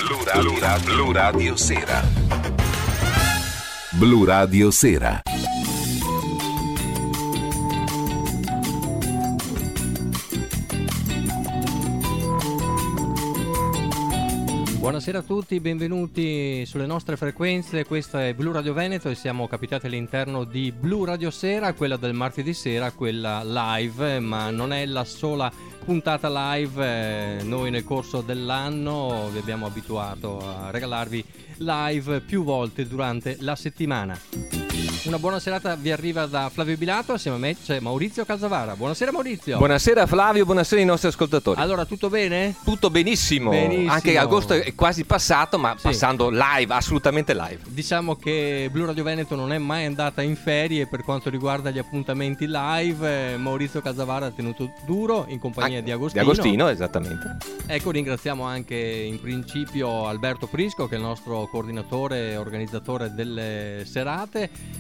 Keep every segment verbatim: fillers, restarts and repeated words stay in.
Blu Radio, Blu Radio Sera. Blu Radio Sera. Buonasera a tutti, benvenuti sulle nostre frequenze. Questa è Blu Radio Veneto e siamo capitati all'interno di Blu Radio Sera, quella del martedì sera, quella live, ma non è la sola puntata live. Noi nel corso dell'anno vi abbiamo abituato a regalarvi live più volte durante la settimana. Una buona serata vi arriva da Flavio Bilato, assieme a me c'è Maurizio Calzavara. Buonasera Maurizio. Buonasera Flavio, buonasera ai nostri ascoltatori. Allora, tutto bene? Tutto benissimo. Benissimo. Anche agosto è quasi passato, ma sì, passando live, assolutamente live. Diciamo che Blu Radio Veneto non è mai andata in ferie per quanto riguarda gli appuntamenti live. Maurizio Calzavara ha tenuto duro in compagnia ah, di Agostino. Di Agostino, esattamente. Ecco, ringraziamo anche in principio Alberto Prisco, che è il nostro coordinatore e organizzatore delle serate.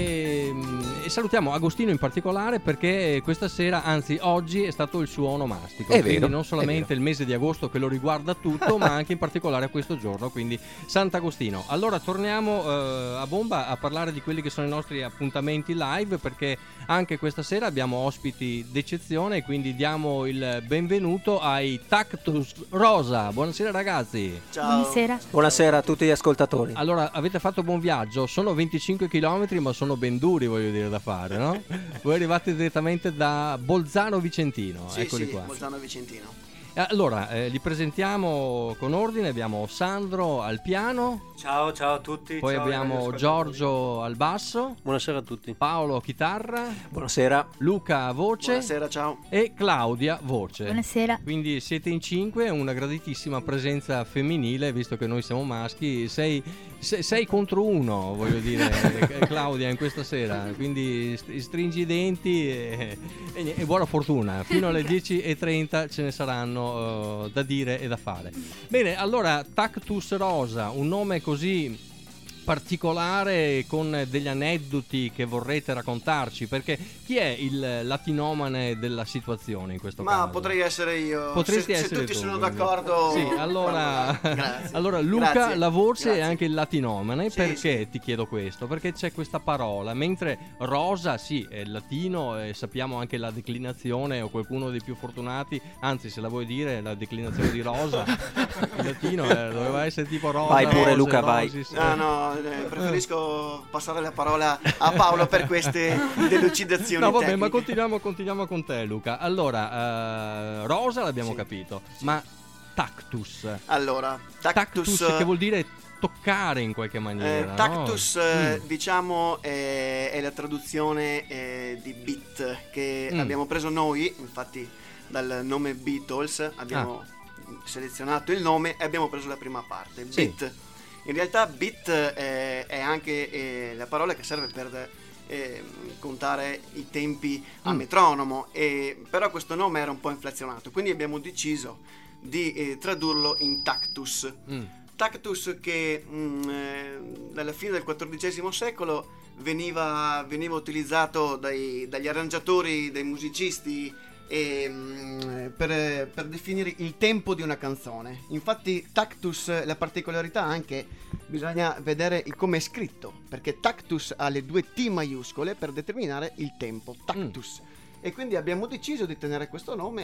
E, e salutiamo Agostino in particolare perché questa sera, anzi oggi, è stato il suo onomastico. È quindi vero, non solamente il mese di agosto che lo riguarda tutto, ma anche in particolare questo giorno, quindi Sant'Agostino. Allora torniamo eh, a bomba a parlare di quelli che sono i nostri appuntamenti live, perché anche questa sera abbiamo ospiti d'eccezione e quindi diamo il benvenuto ai Tactus Rosa. Buonasera ragazzi. Ciao. Buonasera. Buonasera a tutti gli ascoltatori. Allora, avete fatto buon viaggio, sono venticinque chilometri ma sono ben duri, voglio dire, da fare, no? Voi arrivate direttamente da Bolzano Vicentino, sì, eccoli sì, qua. Bolzano Vicentino. Allora, eh, li presentiamo con ordine. Abbiamo Sandro al piano. Ciao, ciao a tutti. Poi ciao, abbiamo Giorgio al basso. Buonasera a tutti. Paolo chitarra. Buonasera. Luca voce. Buonasera, ciao. E Claudia voce. Buonasera. Quindi siete in cinque, una graditissima presenza femminile, visto che noi siamo maschi. Sei, sei, sei contro uno, voglio dire, Claudia, in questa sera. Quindi stringi i denti e, e, e buona fortuna. Fino alle dieci e trenta ce ne saranno uh, da dire e da fare. Bene, allora Tactus Rosa, un nome così particolare, con degli aneddoti che vorrete raccontarci, perché chi è il latinomane della situazione in questo Ma caso? Ma potrei essere io. Potresti se, essere se tutti tu, sono quindi. d'accordo. Sì, allora, Grazie. allora Luca Grazie. la voce Grazie. è anche il latinomane. Sì, perché sì. ti chiedo questo? Perché c'è questa parola, mentre rosa sì è il latino e sappiamo anche la declinazione, o qualcuno dei più fortunati, anzi se la vuoi dire la declinazione di rosa in latino eh, doveva essere tipo rosa. Vai pure, rose, Luca, rosi, vai. sì. No, no, eh, preferisco passare la parola a Paolo per queste delucidazioni. No, vabbè, tecniche. ma continuiamo, continuiamo con te, Luca. Allora, uh, rosa l'abbiamo Sì. capito, ma tactus. Allora, tactus, Tactus che vuol dire toccare in qualche maniera. Eh, tactus, no? eh, mm. diciamo, è, è la traduzione eh, di beat che Mm. abbiamo preso noi, infatti dal nome Beatles abbiamo Ah. selezionato il nome e abbiamo preso la prima parte, Sì. beat. In realtà beat eh, è anche eh, la parola che serve per eh, contare i tempi a Mm. metronomo, e, però questo nome era un po' inflazionato, quindi abbiamo deciso di eh, tradurlo in tactus. Mm. Tactus che mh, eh, dalla fine del quattordicesimo secolo veniva, veniva utilizzato dai, dagli arrangiatori, dai musicisti e, mh, per, per definire il tempo di una canzone. Infatti tactus, la particolarità anche, bisogna vedere il come è scritto, perché tactus ha le due T maiuscole per determinare il tempo, tactus. Mm. E quindi abbiamo deciso di tenere questo nome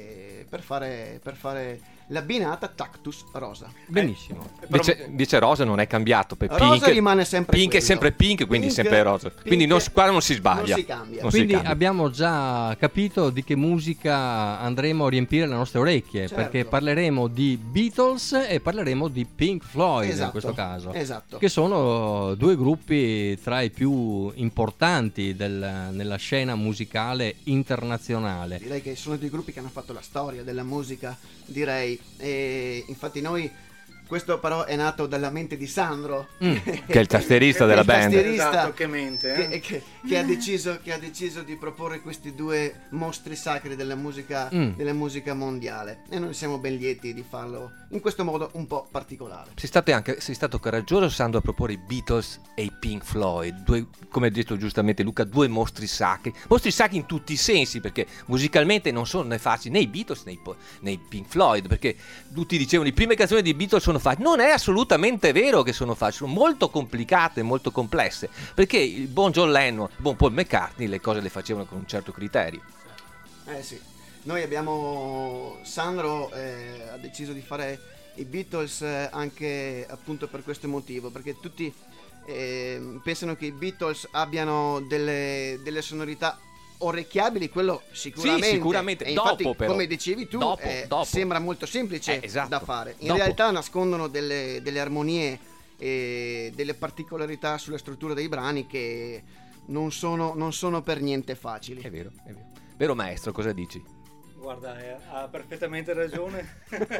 e per fare, per fare l'abbinata Tactus Rosa. Benissimo. Eh, Invece, invece rosa non è cambiato per Rosa pink. rimane sempre Pink è quello. sempre pink, quindi Pink- sempre rosa. Quindi pink non, qua non si sbaglia. non si cambia. Non si Quindi cambia. abbiamo già capito di che musica andremo a riempire le nostre orecchie, Certo. perché parleremo di Beatles e parleremo di Pink Floyd, Esatto, in questo caso, esatto. che sono due gruppi tra i più importanti del, nella scena musicale internazionale. Direi che sono dei gruppi che hanno fatto la storia della musica, direi. E infatti noi, questo però è nato dalla mente di Sandro, Mm. Che è il tastierista Che è della il band. tastierista. Esatto, che mente, eh? che, che- che ha deciso, che ha deciso di proporre questi due mostri sacri della musica, Mm. della musica mondiale, e noi siamo ben lieti di farlo in questo modo un po' particolare. Sei stato anche sei stato coraggioso, Sandro, a proporre i Beatles e i Pink Floyd, due, come ha detto giustamente Luca, due mostri sacri, mostri sacri in tutti i sensi, perché musicalmente non sono né facili né i Beatles né i, po- né i Pink Floyd, perché tutti dicevano le prime canzoni dei Beatles sono sono facili. Non è assolutamente vero che sono facili, sono molto complicate, molto complesse, perché il buon John Lennon, il buon Paul McCartney le cose le facevano con un certo criterio. Eh sì, noi abbiamo, Sandro eh, ha deciso di fare i Beatles eh, anche appunto per questo motivo, perché tutti eh, pensano che i Beatles abbiano delle, delle sonorità orecchiabili, quello sicuramente. Sì, sicuramente. E Dopo, infatti, però. come dicevi tu, Dopo, eh, dopo. sembra molto semplice Eh, esatto. da fare. In Dopo. realtà nascondono delle, delle armonie e delle particolarità sulla struttura dei brani che non sono, non sono per niente facili. È vero, è vero. Vero maestro, cosa dici? Guarda, eh, ha perfettamente ragione.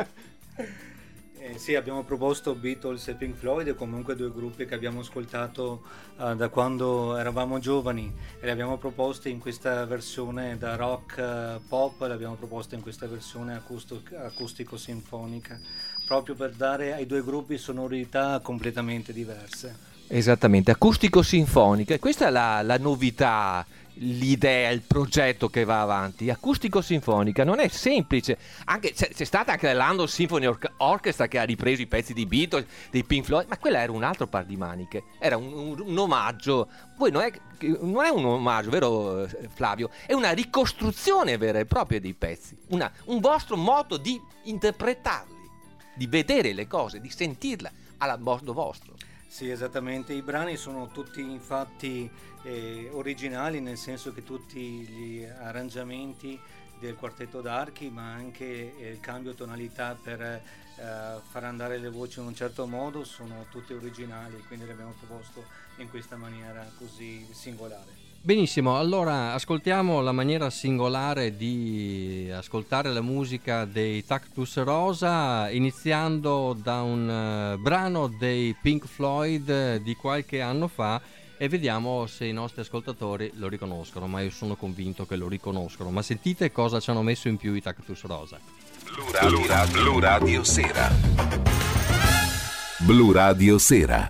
Eh, sì, abbiamo proposto Beatles e Pink Floyd, e comunque due gruppi che abbiamo ascoltato uh, da quando eravamo giovani, e li abbiamo proposti in questa versione da rock uh, pop, le abbiamo proposte in questa versione acusto- acustico-sinfonica, proprio per dare ai due gruppi sonorità completamente diverse. Esattamente, acustico-sinfonica, questa è la, la novità, l'idea, il progetto che va avanti. Acustico-sinfonica non è semplice, anche c'è, c'è stata anche la London Symphony Or- Orchestra che ha ripreso i pezzi di Beatles, dei Pink Floyd, ma quella era un altro par di maniche, era un, un, un omaggio. Poi non è, non è un omaggio, vero Flavio? È una ricostruzione vera e propria dei pezzi, una, un vostro modo di interpretarli, di vedere le cose, di sentirla alla modo vostro. Sì, esattamente, i brani sono tutti infatti eh, originali, nel senso che tutti gli arrangiamenti del quartetto d'archi, ma anche eh, il cambio tonalità per eh, far andare le voci in un certo modo, sono tutti originali, quindi li abbiamo proposto in questa maniera così singolare. Benissimo, allora ascoltiamo la maniera singolare di ascoltare la musica dei Cactus Rosa, iniziando da un uh, brano dei Pink Floyd uh, di qualche anno fa, e vediamo se i nostri ascoltatori lo riconoscono, ma io sono convinto che lo riconoscono. Ma sentite cosa ci hanno messo in più i Cactus Rosa. Blu Radio, Blu Radio Sera. Blu Radio Sera.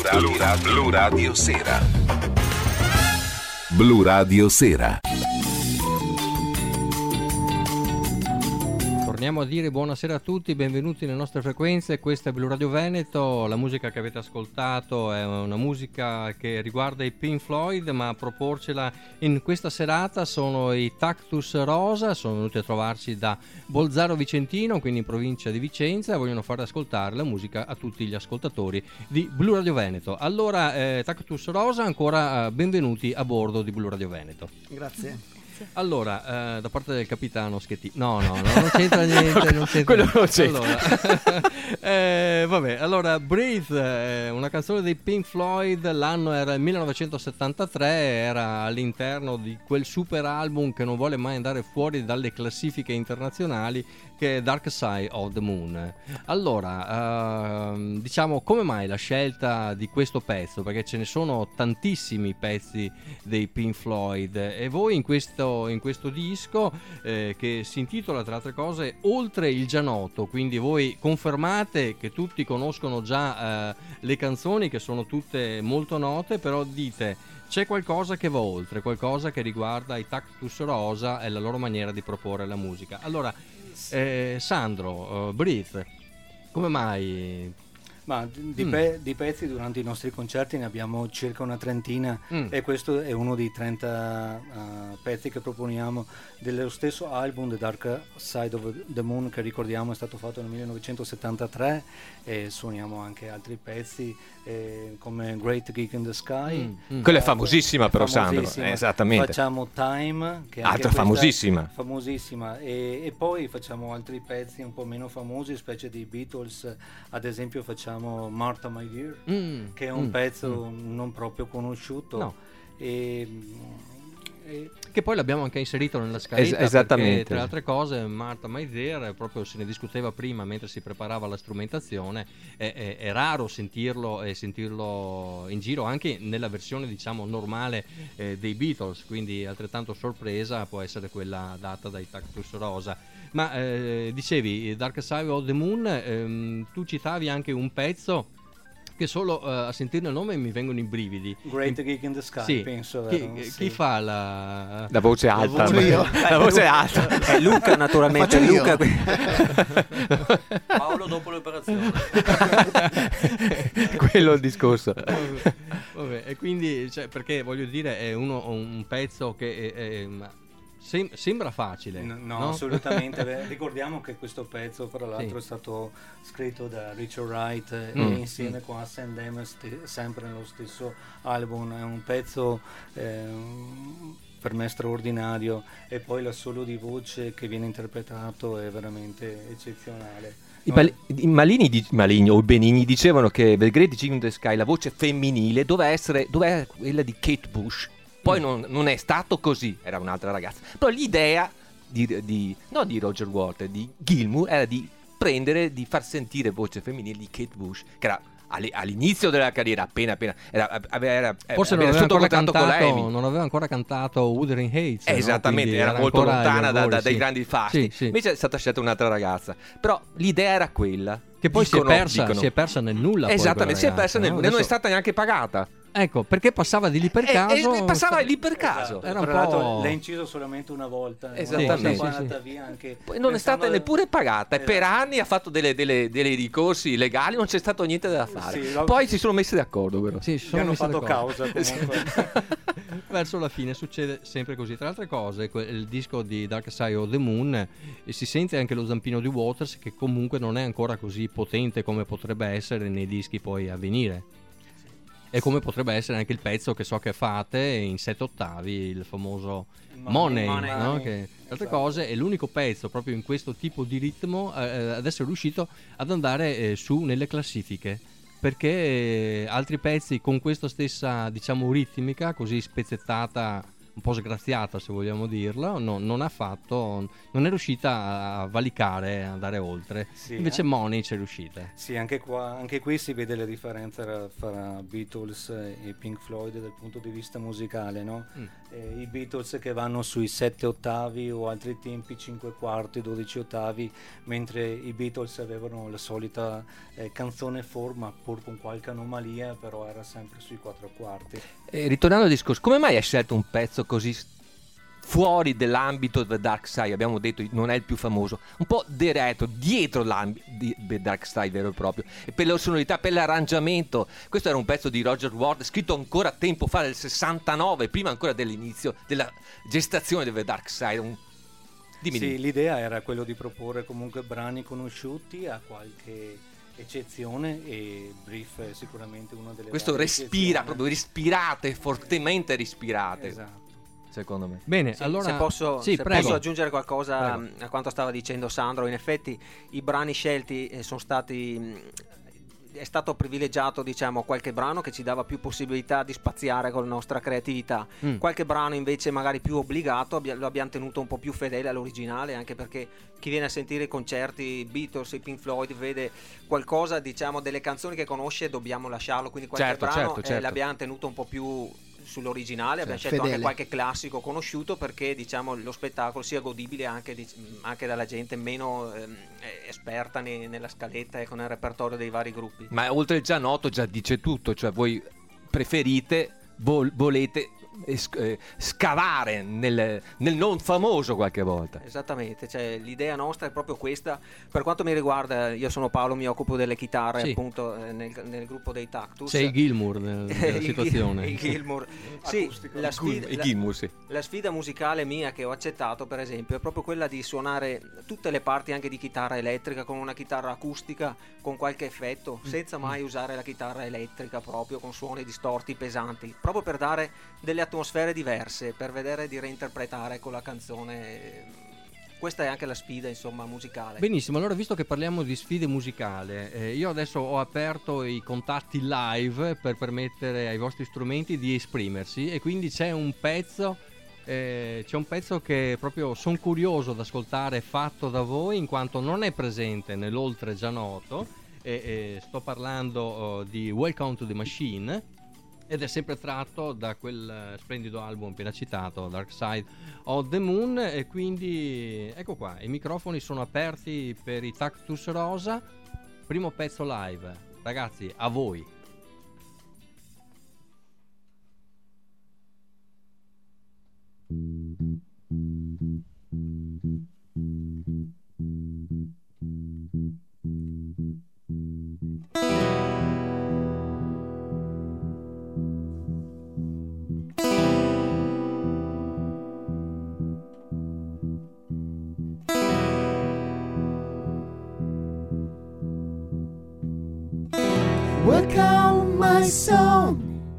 Blu Radio, Blu Radio Sera. Blu Radio Sera. Torniamo a dire buonasera a tutti, benvenuti nelle nostre frequenze. Questa è Blu Radio Veneto. La musica che avete ascoltato è una musica che riguarda i Pink Floyd, ma a proporcela in questa serata sono i Cactus Rosa. Sono venuti a trovarci da Bolzano Vicentino, quindi in provincia di Vicenza, e vogliono far ascoltare la musica a tutti gli ascoltatori di Blu Radio Veneto. Allora, eh, Cactus Rosa, ancora eh, benvenuti a bordo di Blu Radio Veneto. Grazie. Allora, eh, da parte del capitano Schettino, no, no, no, non c'entra niente, non c'entra Quello niente. non c'entra. Allora, eh, vabbè, allora, Breathe, eh, una canzone dei Pink Floyd, l'anno era il millenovecentosettantatré, era all'interno di quel super album che non vuole mai andare fuori dalle classifiche internazionali, che è Dark Side of the Moon. Allora, ehm, diciamo, come mai la scelta di questo pezzo? Perché ce ne sono tantissimi pezzi dei Pink Floyd, e voi in questo, in questo disco eh, che si intitola, tra altre cose, Oltre il già noto, quindi voi confermate che tutti conoscono già eh, le canzoni, che sono tutte molto note, però dite c'è qualcosa che va oltre, qualcosa che riguarda i Cactus Rosa e la loro maniera di proporre la musica. Allora, eh, Sandro, uh, Breathe, come mai? Ma di, Mm. pe- di pezzi durante i nostri concerti ne abbiamo circa una trentina, Mm. e questo è uno dei trenta uh, pezzi che proponiamo dello stesso album The Dark Side of the Moon, che ricordiamo è stato fatto nel millenovecentosettantatré, e suoniamo anche altri pezzi eh, come Great Geek in the Sky. Mm, mm. Quella è famosissima, però, famosissima. Sandro. Eh, esattamente. Facciamo Time, che anche Altra questa famosissima. famosissima, e, e poi facciamo altri pezzi un po' meno famosi, specie dei Beatles. Ad esempio facciamo Martha My Dear, Mm, che è un mm, pezzo mm. non proprio conosciuto. No. E, e Che poi l'abbiamo anche inserito nella scaletta, Es- esattamente. perché, tra le altre cose, Martha My Dear, proprio se ne discuteva prima mentre si preparava la strumentazione, è, è, è raro sentirlo e sentirlo in giro anche nella versione, diciamo, normale eh, dei Beatles, quindi altrettanto sorpresa può essere quella data dai Cactus Rosa. Ma eh, dicevi Dark Side of the Moon, ehm, tu citavi anche un pezzo che solo eh, a sentire il nome mi vengono i brividi. Great Geek in the Sky, Sì. penso. Chi, vero? chi Sì. fa la, La voce alta. voce io. La voce alta. È Luca, naturalmente. Faccio io. Luca. Paolo dopo l'operazione. Quello è il discorso. Vabbè, e quindi, cioè, perché voglio dire, è uno, un pezzo che è, è, ma sem- sembra facile. No, no, no? assolutamente. Beh, ricordiamo che questo pezzo, fra l'altro, Sì. è stato scritto da Richard Wright eh, Mm. e insieme con Hassan Demes, st- sempre nello stesso album. È un pezzo ehm, per me straordinario, e poi l'assolo di voce che viene interpretato è veramente eccezionale. I, Mal- i Malini, di- Malini o Benigni dicevano che The Great Geek in the Sky, la voce femminile, doveva essere, doveva essere quella di Kate Bush. Poi Mm. non, non è stato così, era un'altra ragazza. Però l'idea di, di no di Roger Waters, di Gilmour, era di prendere, di far sentire voce femminile di Kate Bush, che era alli- all'inizio della carriera, appena appena era, aveva, era, Forse non aveva aveva, ancora sottocontrato con la cantato, Amy. non aveva ancora cantato Wuthering Heights, Eh, no? esattamente, Quindi era molto ancora agli lontana da- albori, da- dai sì. grandi fasti. Sì, sì. Invece è stata scelta un'altra ragazza. Però l'idea era quella. Che poi Dicono- si, è persa, dicono. si è persa nel nulla. poi Esattamente, quella si è persa ragazza, nel no? nulla, non è Adesso- stata neanche pagata. Ecco, perché passava di lì per E- caso. e passava lì per caso. Esatto. Era un Tra l'altro po'- l'ha inciso solamente una volta, Esattamente. una volta poi Sì, è sì, andata sì. via anche Poi non è stata pensando- neppure pagata, e per Esatto. anni ha fatto delle, delle- delle ricorsi legali, non c'è stato niente da fare. Sì, lo- Poi si sono messi d'accordo, però. Sì, si Gli sono hanno messi fatto d'accordo. causa comunque. Verso la fine succede sempre così. Tra altre cose, que- il disco di Dark Side of the Moon, eh, si sente anche lo zampino di Waters, che comunque non è ancora così potente come potrebbe essere nei dischi poi a venire. E come potrebbe essere anche il pezzo che so che fate in sette ottavi, il famoso Money, Money, no? Money. Che, tra altre Esatto. cose, è l'unico pezzo proprio in questo tipo di ritmo eh, ad essere riuscito ad andare eh, su nelle classifiche. Perché eh, altri pezzi con questa stessa, diciamo, ritmica così spezzettata un po' sgraziata, se vogliamo dirlo, no, non ha fatto, non è riuscita a valicare, a andare oltre. Sì, Invece eh? Money c'è riuscita. Sì, anche qua, anche qui si vede la differenza fra Beatles e Pink Floyd dal punto di vista musicale, no? Mm. Eh, i Beatles che vanno sui sette ottavi o altri tempi cinque quarti, dodici ottavi, mentre i Beatles avevano la solita eh, canzone forma, pur con qualche anomalia, però era sempre sui quattro quarti. Eh, ritornando al discorso, come mai hai scelto un pezzo così fuori dell'ambito del Dark Side? Abbiamo detto non è il più famoso, un po' diretto, dietro l'ambito del Dark Side vero e proprio, e per le sonorità, per l'arrangiamento. Questo era un pezzo di Roger Ward scritto ancora tempo fa, del sessantanove, prima ancora dell'inizio della gestazione del Dark Side. Un... Dimmi, sì, dimmi. L'idea era quello di proporre comunque brani conosciuti, a qualche eccezione, e Brief è sicuramente una delle questo respira, proprio respirate, fortemente respirate. Esatto. Secondo me. Bene, Sì, allora se posso, sì, se prego. posso aggiungere qualcosa Prego. a quanto stava dicendo Sandro, in effetti i brani scelti eh, sono stati mh, è stato privilegiato, diciamo, qualche brano che ci dava più possibilità di spaziare con la nostra creatività, mm. qualche brano invece magari più obbligato abbia, lo abbiamo tenuto un po' più fedele all'originale, anche perché chi viene a sentire i concerti Beatles e Pink Floyd vede qualcosa, diciamo, delle canzoni che conosce, dobbiamo lasciarlo, quindi qualche certo, brano certo, certo. Eh, l'abbiamo tenuto un po' più sull'originale, abbiamo Sì, scelto fedele. anche qualche classico conosciuto perché, diciamo, lo spettacolo sia godibile anche, dic- anche dalla gente meno ehm, esperta ne- nella scaletta e con il repertorio dei vari gruppi. Ma oltre il già noto già dice tutto, cioè voi preferite, vol- volete es- eh, scavare nel, nel non famoso qualche volta. Esattamente, cioè, l'idea nostra è proprio questa. Per quanto mi riguarda, io sono Paolo, mi occupo delle chitarre, Sì. appunto, eh, nel, nel gruppo dei Tactus. Sei il Gilmour del- della Il- situazione. il Gilmour. Sì, la sfida, I la- Gilmour, sì. La sfida musicale mia che ho accettato, per esempio, è proprio quella di suonare tutte le parti anche di chitarra elettrica, con una chitarra acustica, con qualche effetto, senza mai usare la chitarra elettrica proprio, con suoni distorti, pesanti, proprio per dare delle atmosfere diverse, per vedere di reinterpretare con la canzone. Questa è anche la sfida, insomma, musicale. Benissimo, allora visto che parliamo di sfide musicali, eh, io adesso ho aperto i contatti live per permettere ai vostri strumenti di esprimersi, e quindi c'è un pezzo eh, c'è un pezzo che proprio sono curioso ad ascoltare, fatto da voi, in quanto non è presente nell'oltre già noto, e, e sto parlando oh, di Welcome to the Machine, ed è sempre tratto da quel splendido album appena citato, Dark Side of the Moon. E quindi ecco qua, i microfoni sono aperti per i Tactus Rosa. Primo pezzo live, ragazzi, a voi. Welcome, my son.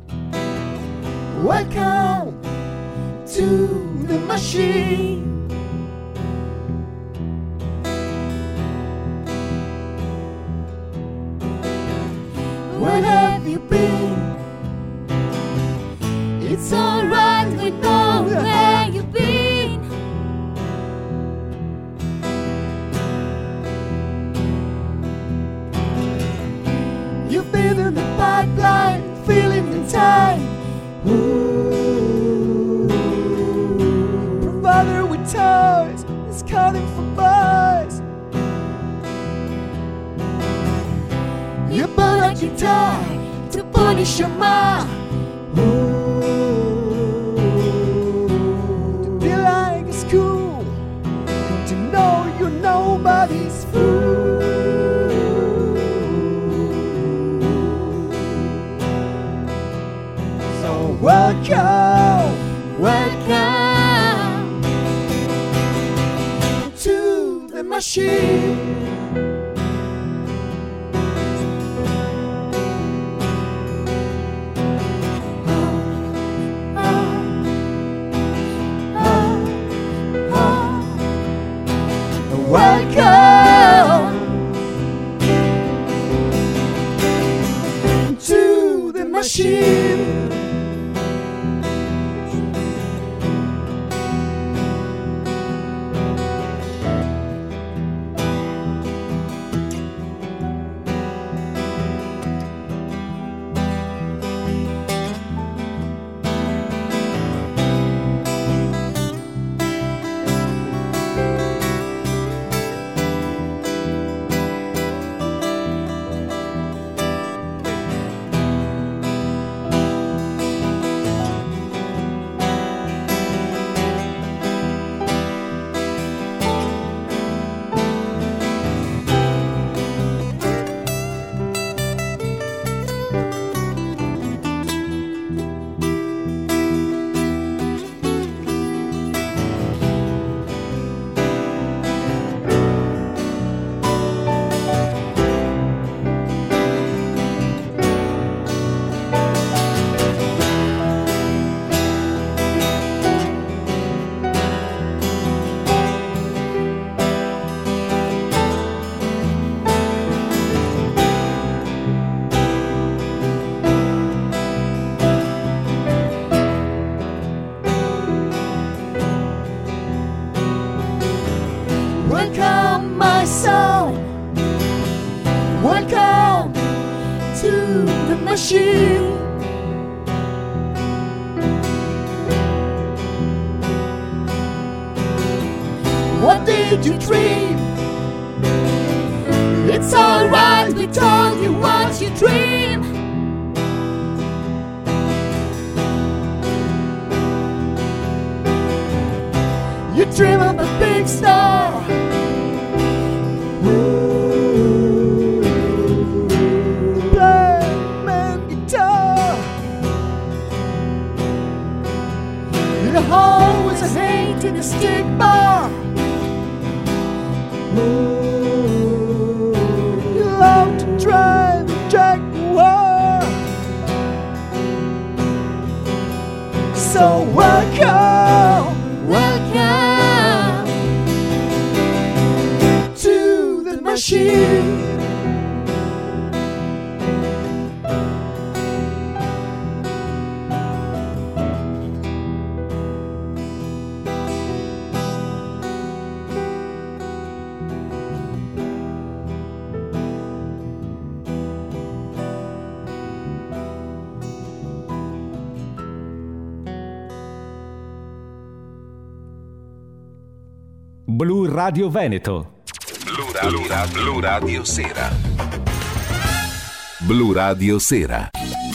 Welcome to the machine. Where have you been? It's alright, we know where you've been. You've been in the pipeline, feeling the time. Ooh. Provider with toys is calling for boys. You bought a guitar to punish your mom. Ooh. To be like a school, and to know you're nobody's fool. Welcome, welcome to the machine. Oh, oh, oh, oh. Welcome to the machine. the machine. What did you dream? It's alright, we told you what you dream. You dream of a big star. Ooh, black man guitar. In a hole with a hate in a stick bar. Ooh, you love to drive a Jaguar. So welcome, welcome to the machine. Blu Radio Veneto. Blu Radio, Blu Radio Sera. Blu Radio Sera.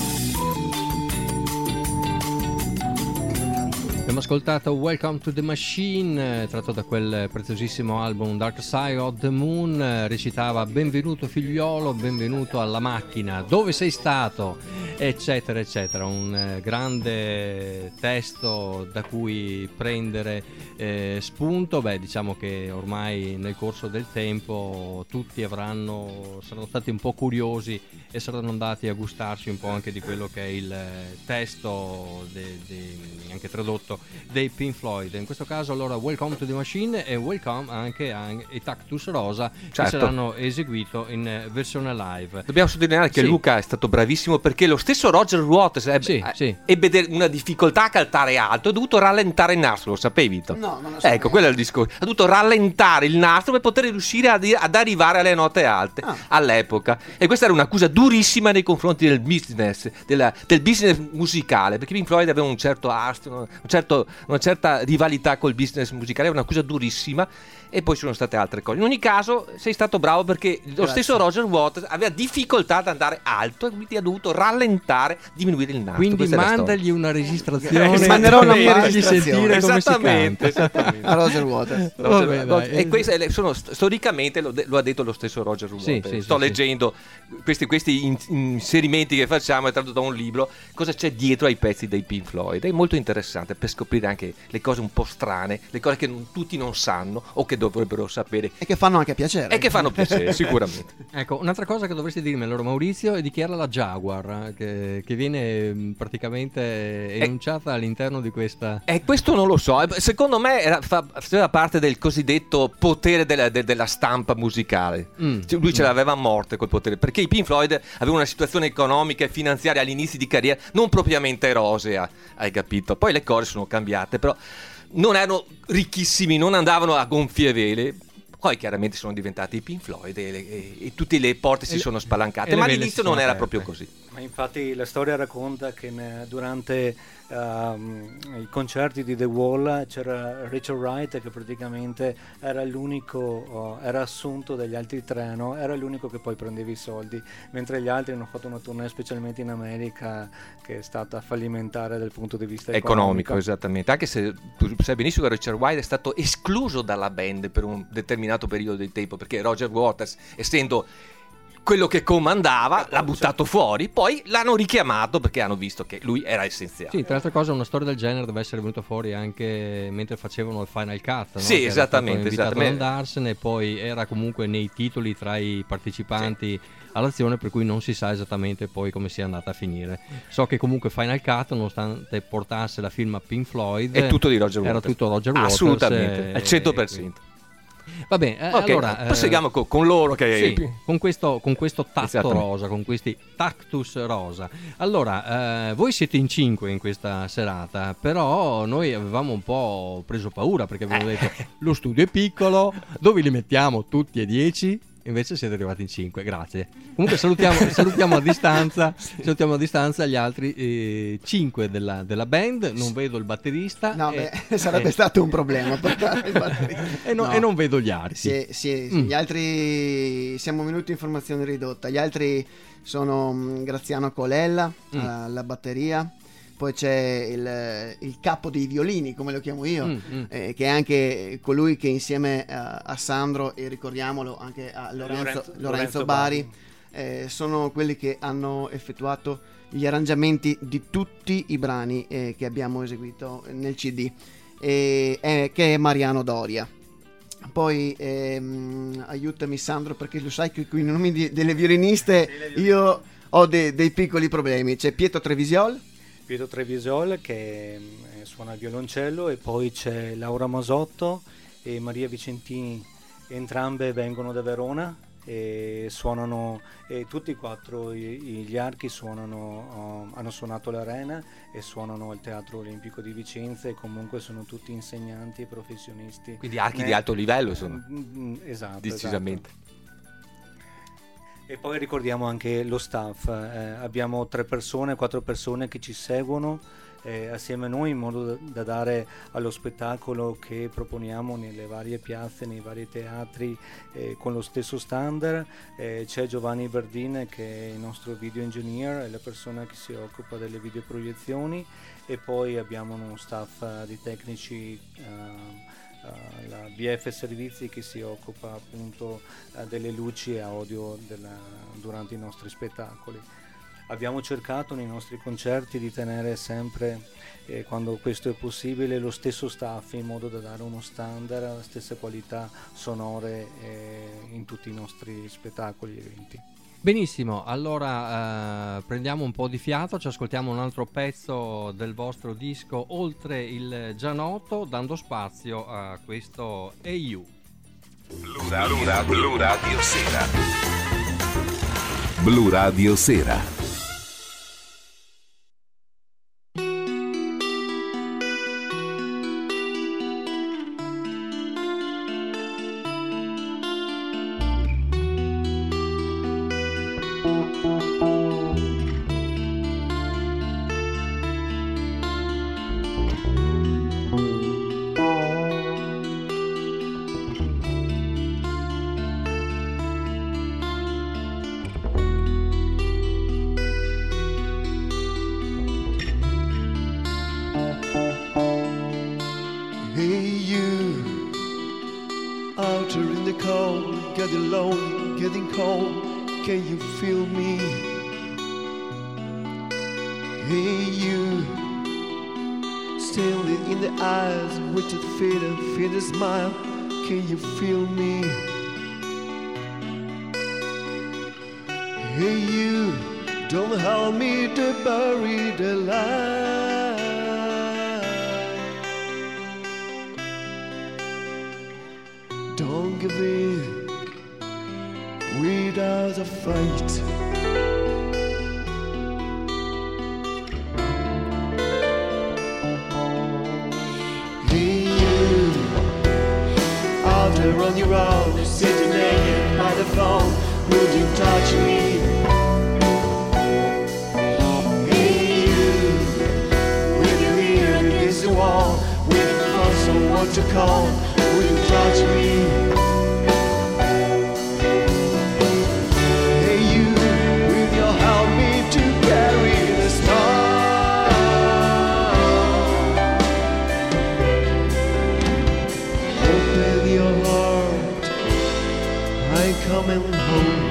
Abbiamo ascoltato Welcome to the Machine, tratto da quel preziosissimo album Dark Side of the Moon. Recitava benvenuto figliolo, benvenuto alla macchina, dove sei stato, eccetera eccetera. Un eh, grande testo da cui prendere eh, spunto. Beh, diciamo che ormai nel corso del tempo tutti avranno saranno stati un po' curiosi e saranno andati a gustarci un po' anche di quello che è il testo de, de, anche tradotto dei Pink Floyd. In questo caso allora Welcome to the Machine e Welcome anche ai Cactus Rosa, certo, che saranno eseguito in versione live. Dobbiamo sottolineare che sì. Luca è stato bravissimo, perché lo stesso Roger Waters ebbe, sì, sì. ebbe una difficoltà a cantare alto, ha dovuto rallentare il nastro, lo sapevi? No, non lo sapevo. Ecco, quello è il discorso. Ha dovuto rallentare il nastro per poter riuscire ad, ad arrivare alle note alte ah. all'epoca. E questa era un'accusa durissima nei confronti del business, della, del business musicale, perché Pink Floyd aveva un certo astro, un certo, una certa rivalità col business musicale, era un'accusa durissima. E poi ci sono state altre cose. In ogni caso sei stato bravo, perché lo Grazie. stesso Roger Waters aveva difficoltà ad andare alto e quindi ha dovuto rallentare, diminuire il nastro. Quindi Questa è la mandagli storia. una registrazione Eh, manderò una per fargli registrazione. sentire come si Esattamente, canta. esattamente. A Roger Waters. Roger- Vabbè, Roger- dai. e queste sono storicamente lo, de- lo ha detto lo stesso Roger Sì, Waters. sì, Sto sì, leggendo questi, questi in- inserimenti che facciamo, è tratto da un libro, cosa c'è dietro ai pezzi dei Pink Floyd. È molto interessante per scoprire anche le cose un po' strane, le cose che non, tutti non sanno o che dovrebbero sapere E che fanno anche piacere. e che fanno piacere sicuramente. Ecco, un'altra cosa che dovresti dirmi allora, Maurizio, è di chi era la Jaguar, eh, che, che viene mh, praticamente enunciata all'interno di questa... E questo non lo so, eh, secondo me era, fa, faceva parte del cosiddetto potere della, de- della stampa musicale. Mm. Cioè, lui ce l'aveva a morte quel potere, perché i Pink Floyd avevano una situazione economica e finanziaria all'inizio di carriera non propriamente rosea, hai capito? Poi le cose sono cambiate, però non erano ricchissimi, non andavano a gonfie vele. Poi chiaramente sono diventati i Pink Floyd e, e, e tutte le porte si E le- sono spalancate, e le ma vele all'inizio si sono non era aperte. proprio così. Ma infatti la storia racconta che ne- durante ehm, i concerti di The Wall c'era Richard Wright, che praticamente era l'unico, oh, era assunto dagli altri tre, no? Era l'unico che poi prendeva i soldi, mentre gli altri hanno fatto una tournée specialmente in America che è stata fallimentare dal punto di vista Economico, economico. esattamente. Anche se tu sai benissimo che Richard Wright è stato escluso dalla band per un determinato periodo di tempo, perché Roger Waters, essendo quello che comandava, l'ha buttato fuori. Poi l'hanno richiamato perché hanno visto che lui era essenziale. Sì, tra l'altra cosa una storia del genere deve essere venuta fuori anche mentre facevano il Final Cut, no? Sì, Che era esattamente, stato invitato esattamente. ad andarsene, poi era comunque nei titoli tra i partecipanti all'azione, per cui non si sa esattamente poi come sia andata a finire. So che comunque Final Cut, nonostante portasse la firma Pink Floyd, È tutto di Roger era Waters. tutto Roger Waters. Assolutamente, eh, al cento per cento. Va bene, eh, Ok, allora eh, proseguiamo co- con loro che sì, con questo, con questo tatto Esattamente. rosa, con questi Cactus Rosa. Allora, eh, voi siete in cinque in questa serata, però noi avevamo un po' preso paura perché abbiamo detto lo studio è piccolo, dove li mettiamo tutti e dieci? Invece siete arrivati in cinque, grazie. Comunque salutiamo, salutiamo a distanza salutiamo a distanza gli altri eh, cinque della, della band. Non vedo il batterista. No, e, beh, sarebbe eh, stato un problema per il batterista. e, no, No. e non vedo gli altri. Sì, sì, sì. Mm. Gli altri siamo venuti in formazione ridotta. Gli altri sono mh, Graziano Colella Mm. alla batteria. Poi c'è il, il capo dei violini, come lo chiamo io, Mm, mm. eh, che è anche colui che insieme a, a Sandro, e ricordiamolo anche a Lorenzo, Lorenzo- Lorenzo Lorenzo Bari, Bari. eh, sono quelli che hanno effettuato gli arrangiamenti di tutti i brani eh, che abbiamo eseguito nel C D, e, eh, che è Mariano Doria. Poi ehm, aiutami Sandro, perché lo sai che con i nomi di- delle violiniste io ho de- dei piccoli problemi. C'è Pietro Trevisiol. Pietro Trevisol che eh, suona il violoncello, e poi c'è Laura Masotto e Maria Vicentini, entrambe vengono da Verona e suonano, e tutti e quattro i- i- gli archi suonano, uh, hanno suonato l'Arena e suonano al Teatro Olimpico di Vicenza, e comunque sono tutti insegnanti e professionisti. Quindi archi Eh, di alto livello sono, mm, mm, esatto, decisamente. esatto. E poi ricordiamo anche lo staff, eh, abbiamo tre persone, quattro persone che ci seguono eh, assieme a noi, in modo da, da dare allo spettacolo che proponiamo nelle varie piazze, nei vari teatri, eh, con lo stesso standard. Eh, c'è Giovanni Verdin, che è il nostro video engineer, è la persona che si occupa delle videoproiezioni, e poi abbiamo uno staff eh, di tecnici, eh, Uh, la B F Servizi, che si occupa appunto uh, delle luci e audio della, durante i nostri spettacoli. Abbiamo cercato nei nostri concerti di tenere sempre, eh, quando questo è possibile, lo stesso staff, in modo da dare uno standard, la stessa qualità sonore eh, in tutti i nostri spettacoli e eventi. Benissimo, allora eh, prendiamo un po' di fiato, ci ascoltiamo un altro pezzo del vostro disco, oltre il già noto, dando spazio a questo E U. Blu Radio, Blu Radio, Blu Radio Sera. Blu Radio Sera. Hey you, out here in the cold, getting lonely, getting cold, can you feel me? Hey you, staring in the eyes with the fear and feel the smile, can you feel me? Hey you, don't help me to bury the light. Don't give in without a fight. Hey you, out there on your own, sitting naked by the phone, would you touch me? Hey you, with your ear against the wall, waiting for someone to call, would you touch me? Hey you, will you help me to carry the star? Open your heart, I'm coming home.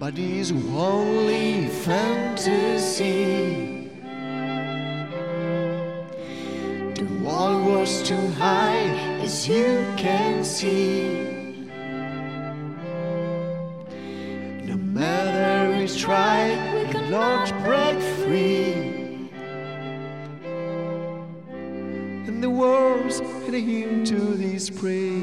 but is only fantasy. The wall was too high, as you can see. No matter we try, we cannot break free. And the world's heading into this prey.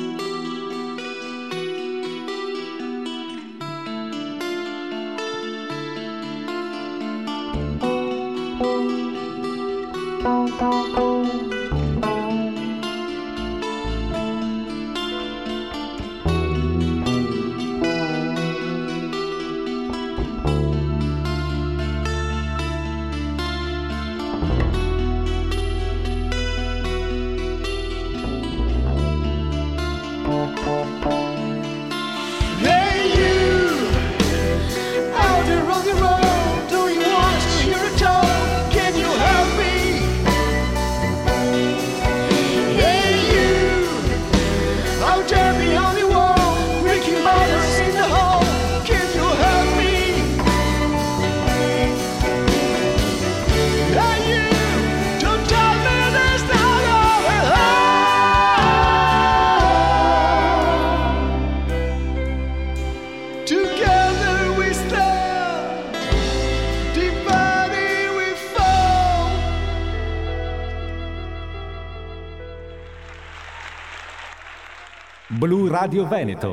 Blu Radio Veneto.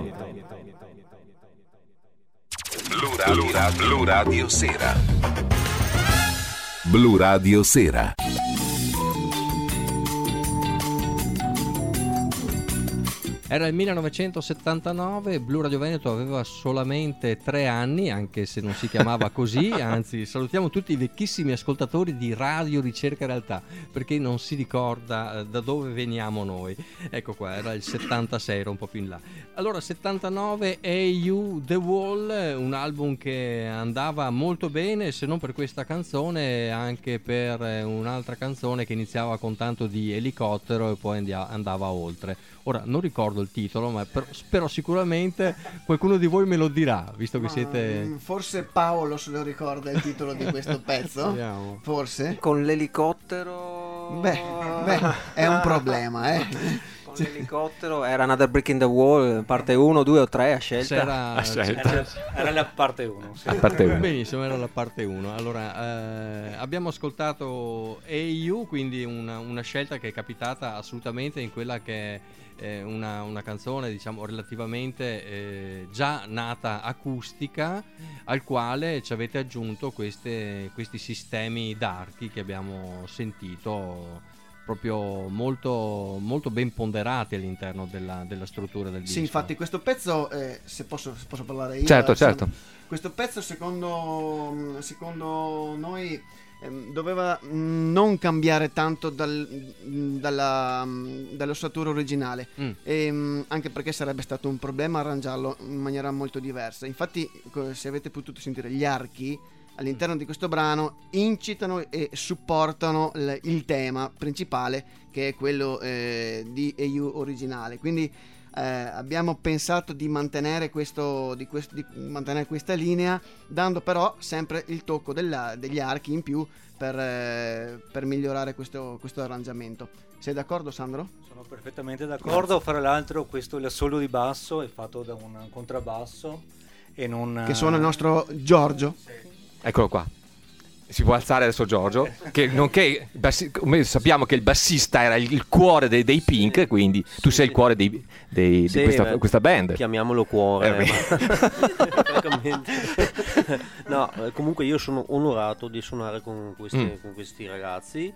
Blu Radio, Blu Radio Sera. Blu Radio Sera. Era il millenovecentosettantanove, Blu Radio Veneto aveva solamente tre anni, anche se non si chiamava così, anzi salutiamo tutti i vecchissimi ascoltatori di Radio Ricerca Realtà, perché non si ricorda da dove veniamo noi. Ecco qua, era il settantasei, era un po' più in là. Allora, settantanove, Hey You, The Wall, un album che andava molto bene, se non per questa canzone, anche per un'altra canzone che iniziava con tanto di elicottero e poi andava oltre. Ora non ricordo il titolo, ma però, però sicuramente qualcuno di voi me lo dirà, visto che Ma, siete... Forse Paolo se lo ricorda il titolo di questo pezzo. Vediamo. Forse. Con l'elicottero... Beh, beh, è un problema, eh. Con l'elicottero era Another Brick in the Wall, parte uno, due o tre a scelta. Era, A scelta. Era, era la parte uno. Sì. A parte uno. Benissimo, era la parte uno. Allora, eh, abbiamo ascoltato Hey You, quindi una, una scelta che è capitata assolutamente in quella che è eh, una, una canzone, diciamo, relativamente eh, già nata acustica, al quale ci avete aggiunto queste, questi sistemi d'archi che abbiamo sentito, proprio molto, molto ben ponderati all'interno della, della struttura del disco. Sì, infatti questo pezzo, eh, se posso, se posso parlare io. Certo, eh, certo. Questo pezzo secondo, secondo noi ehm, doveva mh, non cambiare tanto dal, mh, dalla, mh, dall'ossatura originale, Mm. e, mh, anche perché sarebbe stato un problema arrangiarlo in maniera molto diversa. Infatti, co- se avete potuto sentire, gli archi all'interno di questo brano incitano e supportano l- il tema principale, che è quello eh, di E U originale. Quindi eh, abbiamo pensato di mantenere, questo, di, quest- di mantenere questa linea, dando però sempre il tocco della- degli archi in più per, eh, per migliorare questo, questo arrangiamento. Sei d'accordo, Sandro? Sono perfettamente d'accordo. Fra l'altro questo l'assolo di basso è fatto da un contrabbasso e non... Che suona il nostro Giorgio. Eccolo qua. Si può alzare adesso Giorgio, che nonché bassi- come sappiamo che il bassista era il, il cuore dei, dei Pink, quindi tu sei il cuore dei, dei, Sì, di questa, eh, questa band. Chiamiamolo cuore. Eh, ma- francamente. No, eh, comunque io sono onorato di suonare con questi, Mm. con questi ragazzi.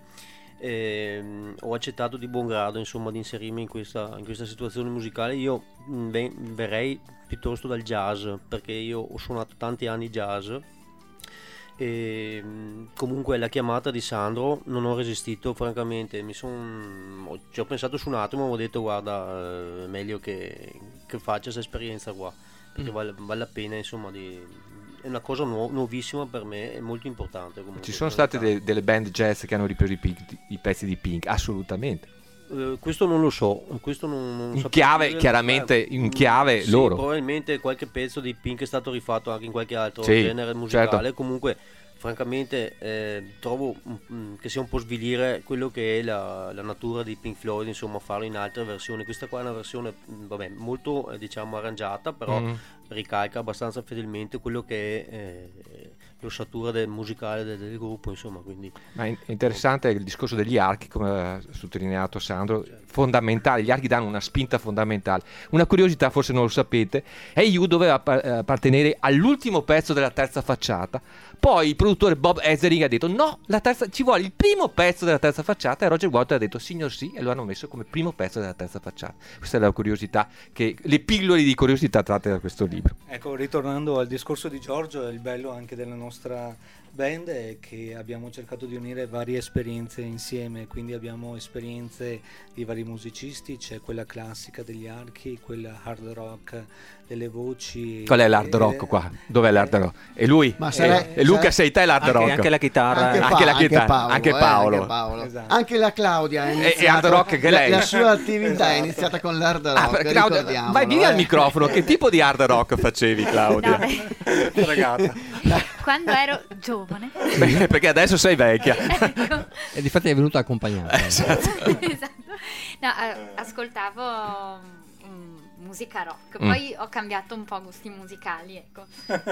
Ehm, ho accettato di buon grado, insomma, di inserirmi in questa, in questa situazione musicale. Io mh, ven- verrei piuttosto dal jazz, perché io ho suonato tanti anni jazz. E mh, comunque la chiamata di Sandro non ho resistito, francamente. Mi son, ho, ci ho pensato su un attimo, ho detto guarda, è meglio che, che faccia questa esperienza qua, perché Mm. vale, vale la pena, insomma, di, è una cosa nuo- nuovissima per me, è molto importante comunque. Ci sono state de- delle band jazz che hanno ripreso i, Pink- i pezzi di Pink, assolutamente. eh, questo non lo so. Questo non, non in saprei chiave, dire. chiaramente, Eh, in chiave sì, loro. Probabilmente qualche pezzo di Pink è stato rifatto anche in qualche altro Sì, genere musicale. certo. Comunque, francamente, eh, trovo mm, che sia un po' svilire quello che è la, la natura di Pink Floyd, insomma, farlo in altre versioni. Questa qua è una versione, mm, vabbè, molto, eh, diciamo, arrangiata, però Mm. ricalca abbastanza fedelmente quello che è eh, l'ossatura del musicale del, del gruppo, insomma, quindi... Ma è interessante il discorso degli archi, come ha sottolineato Sandro, fondamentale, gli archi danno una spinta fondamentale. Una curiosità, forse non lo sapete, A U doveva appa- appartenere all'ultimo pezzo della terza facciata, poi il produttore Bob Ezrin ha detto no, la terza, ci vuole il primo pezzo della terza facciata, e Roger Waters ha detto signor sì, e lo hanno messo come primo pezzo della terza facciata. Questa è la curiosità, che, le pillole di curiosità tratte da questo libro. Ecco, ritornando al discorso di Giorgio, il bello anche della nostra band è che abbiamo cercato di unire varie esperienze insieme, quindi abbiamo esperienze di vari musicisti, c'è quella classica degli archi, quella hard rock delle voci. Qual è l'hard rock qua? Dov'è l'hard rock? E lui? Ma e, sarei- e Luca sarei- sei te l'hard Anche, rock? anche la chitarra. Anche, eh. Pa- Anche la anche chitarra, Paolo, anche eh, Paolo. anche Paolo. Esatto. Anche la Claudia è E- e iniziata- hard rock che la- lei. La, sua attività Esatto. è iniziata con l'hard rock, Ah, per- Claudia, ricordiamolo, vai via eh. al microfono. Che tipo di hard rock facevi, Claudia? No, beh, Ragazza. quando ero giovane. Beh, perché adesso sei vecchia. Ecco. E difatti è venuta accompagnata. Esatto. No, eh, ascoltavo mm, musica rock, Mm. poi ho cambiato un po' gusti musicali, ecco.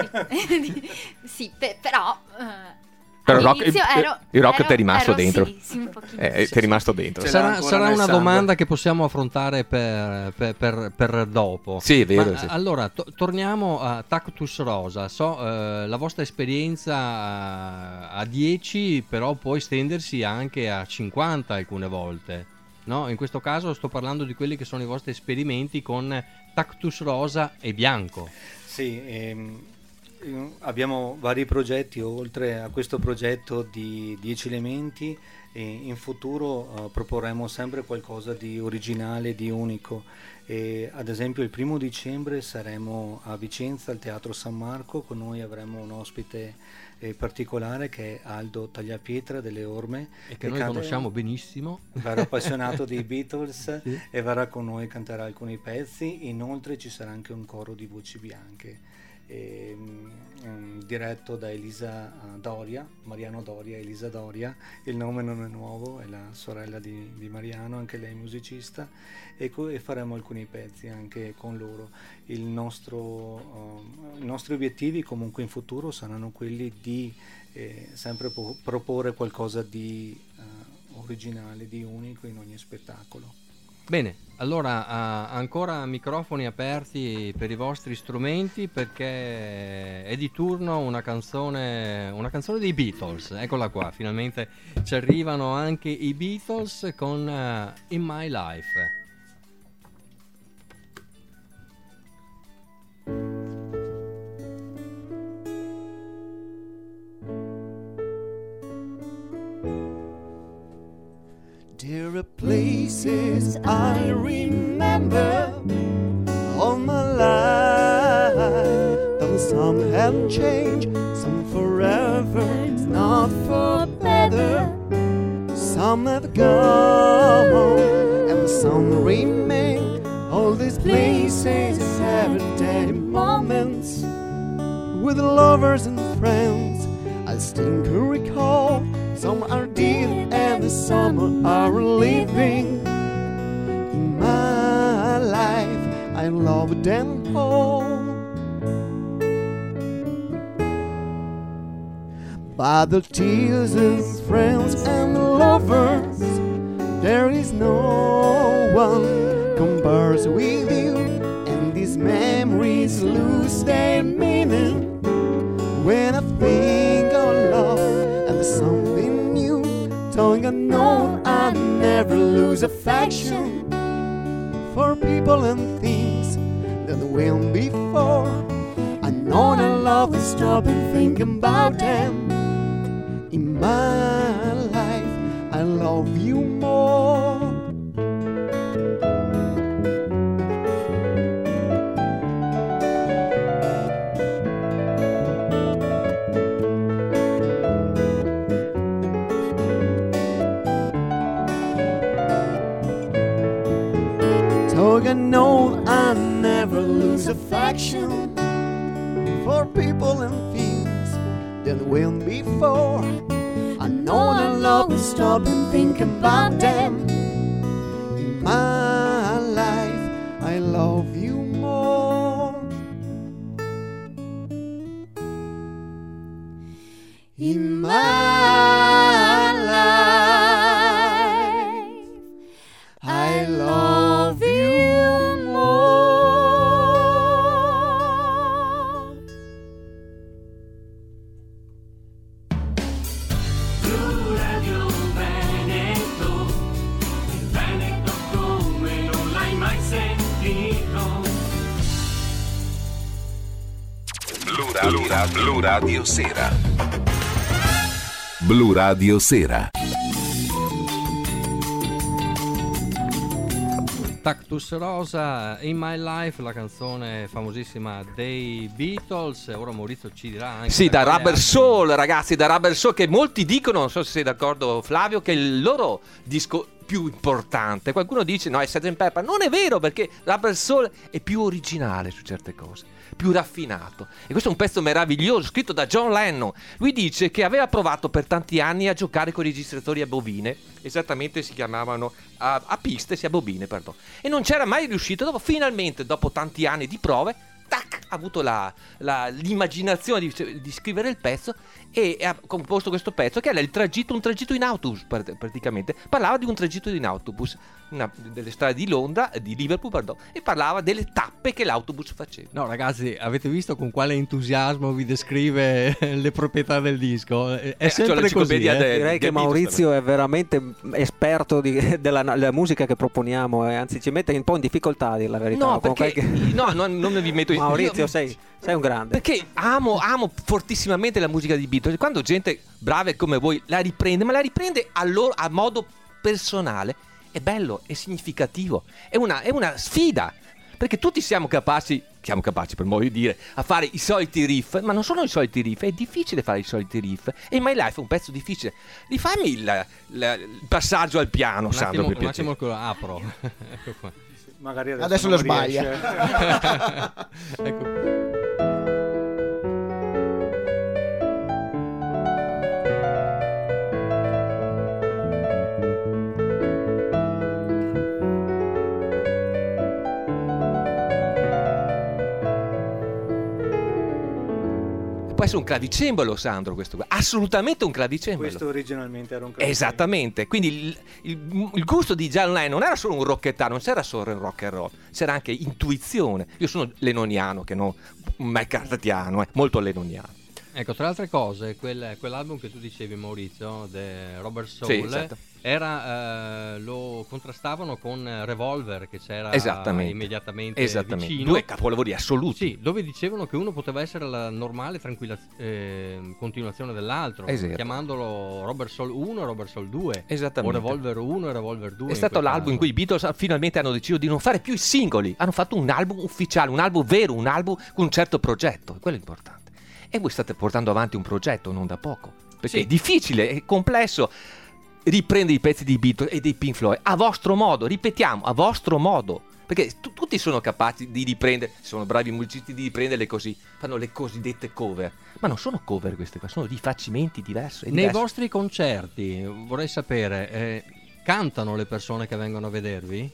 Sì, pe- però eh, Però il rock- all'inizio il- ero, il rock ero- ti è rimasto ero- dentro. Sì, sì, un pochino. Eh, sì, ti è rimasto dentro. Ce l'ha Sarà, ancora sarà nel una sangue. domanda che possiamo affrontare per, per- per- per dopo. Sì, è vero, Ma, sì. Allora, to- torniamo a Tactus Rosa. So, eh, la vostra esperienza a, a dieci, però può estendersi anche a cinquanta alcune volte. No? In questo caso sto parlando di quelli che sono i vostri esperimenti con Tactus Rosa e Bianco. Sì, ehm, eh, abbiamo vari progetti oltre a questo progetto di dieci elementi, e in futuro eh, proporremo sempre qualcosa di originale, di unico. E, ad esempio il primo dicembre saremo a Vicenza al Teatro San Marco, con noi avremo un ospite eh, particolare che è Aldo Tagliapietra delle Orme, E che noi canta- conosciamo benissimo. Vero appassionato dei Beatles, Sì. e verrà con noi, canterà alcuni pezzi. Inoltre ci sarà anche un coro di voci bianche, ehm, ehm, diretto da Elisa eh, Doria, Mariano Doria, Elisa Doria. Il nome non è nuovo, è la sorella di, di Mariano, anche lei musicista, e, co- e faremo alcuni pezzi anche con loro. Il nostro, ehm, I nostri obiettivi comunque in futuro saranno quelli di eh, sempre po- proporre qualcosa di eh, originale, di unico in ogni spettacolo. Bene, allora ah, ancora microfoni aperti per i vostri strumenti, perché è di turno una canzone, una canzone dei Beatles. Eccola qua, finalmente ci arrivano anche i Beatles con eh, In My Life. There are places I remember all my life, though some have changed, some forever, it's not for better. Some have gone and some remain. All these places have everyday moments with lovers and friends. I still can recall. Some are dead and some are living. In my life I love them all. By the tears of friends and lovers, there is no one compares with you. And these memories lose their meaning when I think of love and there's something new. Knowing I know I never lose affection for people and things that went before. I know that love is stop and think about them. In my life I love you more. So you know I never lose affection for people and things that went before. I know that love will stop and think about them. In my life I love you more. In my life I love you more. Blu Radio Veneto, il Veneto come non l'hai mai sentito. Blu Radio, Blu Radio Sera. Blu Radio Sera. Cactus Rosa, In My Life, la canzone famosissima dei Beatles. Ora Maurizio ci dirà anche. Sì, da Rubber altri... Soul, ragazzi, da Rubber Soul, che molti dicono, non so se sei d'accordo Flavio, che è il loro disco più importante. Qualcuno dice no, è sergeant Pepper. Non è vero, perché Rubber Soul è più originale su certe cose, più raffinato. E questo è un pezzo meraviglioso scritto da John Lennon. Lui dice che aveva provato per tanti anni a giocare con i registratori a bobine, esattamente si chiamavano a, a piste, sì, a bobine, perdono, e non c'era mai riuscito. Dopo, finalmente, dopo tanti anni di prove, tac, ha avuto la, la, l'immaginazione di, di scrivere il pezzo e ha composto questo pezzo, che era il tragitto, un tragitto in autobus praticamente. Parlava di un tragitto in autobus, una, delle strade di Londra, di Liverpool, perdono, e parlava delle tappe che l'autobus faceva. No, ragazzi, avete visto con quale entusiasmo vi descrive le proprietà del disco? È Eh, sempre cioè, così. Eh? de- Direi che Maurizio è veramente esperto di, della, della musica che proponiamo, e anzi ci mette un po' in difficoltà, a dire la verità. No, Con perché qualche... no, no, non mi metto in Maurizio, io- sei, sei un grande. Perché amo, amo fortissimamente la musica di Beatles. Quando gente brava come voi la riprende, ma la riprende a, loro, a modo personale, è bello, è significativo, è una, è una sfida. Perché tutti siamo capaci, siamo capaci per modo di dire, a fare i soliti riff, ma non sono i soliti riff, è difficile fare i soliti riff. E In My Life è un pezzo difficile. Rifammi il, il, il passaggio al piano, Un Sandro, attimo, per un attimo piacere. che lo apro. Ecco qua. Magari adesso, Adesso non lo sbaglia. riesce. Ecco. Può essere un clavicembalo, Sandro, questo qua. Assolutamente un clavicembalo. Questo originalmente era un clavicembalo. Esattamente, quindi il, il, il gusto di John Lennon non era solo un rockettaro, non c'era solo il rock and roll, c'era anche intuizione. Io sono lennoniano, che non mccarthyano, eh, molto lennoniano. Ecco, tra le altre cose, quel, quell'album che tu dicevi, Maurizio, The Robert Soul, Sì, esatto. era, eh, lo contrastavano con Revolver, che c'era Esattamente. immediatamente Esattamente. vicino. Due capolavori assoluti. Sì, dove dicevano che uno poteva essere la normale tranquilla, eh, continuazione dell'altro, Esatto. chiamandolo Robert Soul uno e Robert Soul due, Esattamente. o Revolver uno e Revolver due. È stato l'album in cui i Beatles finalmente hanno deciso di non fare più i singoli, hanno fatto un album ufficiale, un album vero, un album con un certo progetto, quello è importante. E voi state portando avanti un progetto non da poco, perché Sì. è difficile, è complesso riprendere i pezzi dei Beatles e dei Pink Floyd a vostro modo, ripetiamo, a vostro modo, perché tu- tutti sono capaci di riprendere, sono bravi musicisti di riprenderle così, fanno le cosiddette cover, ma non sono cover queste qua, sono rifacimenti diversi. Nei diversi. vostri concerti, vorrei sapere, eh, cantano le persone che vengono a vedervi?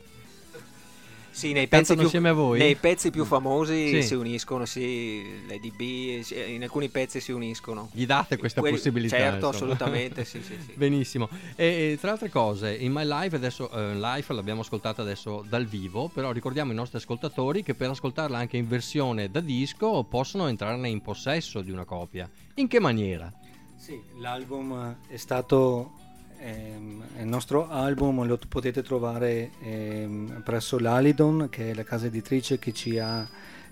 Sì, nei pezzi, Cantano più, insieme a voi? nei pezzi più famosi Sì. si uniscono, sì, le D B, sì, in alcuni pezzi si uniscono. Gli date questa Quelli- possibilità? Certo, insomma. assolutamente, sì, sì, sì. Benissimo. E, e tra altre cose, In My Life adesso eh, live l'abbiamo ascoltata adesso dal vivo, però ricordiamo ai nostri ascoltatori che per ascoltarla anche in versione da disco possono entrarne in possesso di una copia. In che maniera? Sì, l'album è stato ehm, il nostro album lo potete trovare ehm, presso l'Alidon, che è la casa editrice che ci ha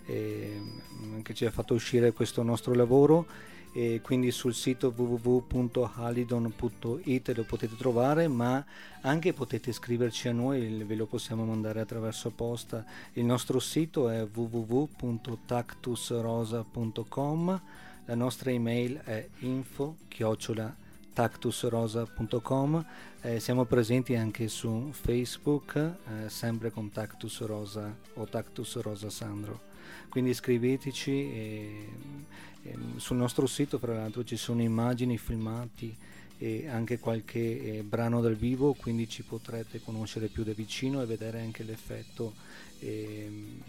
ehm, che ci ha fatto uscire questo nostro lavoro, e quindi sul sito w w w punto halidon punto i t lo potete trovare, ma anche potete scriverci a noi, ve lo possiamo mandare attraverso posta. Il nostro sito è w w w punto tactus rosa punto com, la nostra email è info chiocciola tactus rosa punto com. Eh, siamo presenti anche su Facebook, eh, sempre con Tactus Rosa o Tactus Rosa Sandro. Quindi scriveteci e, e sul nostro sito, fra l'altro, ci sono immagini, filmati e anche qualche eh, brano dal vivo, quindi ci potrete conoscere più da vicino e vedere anche l'effetto eh,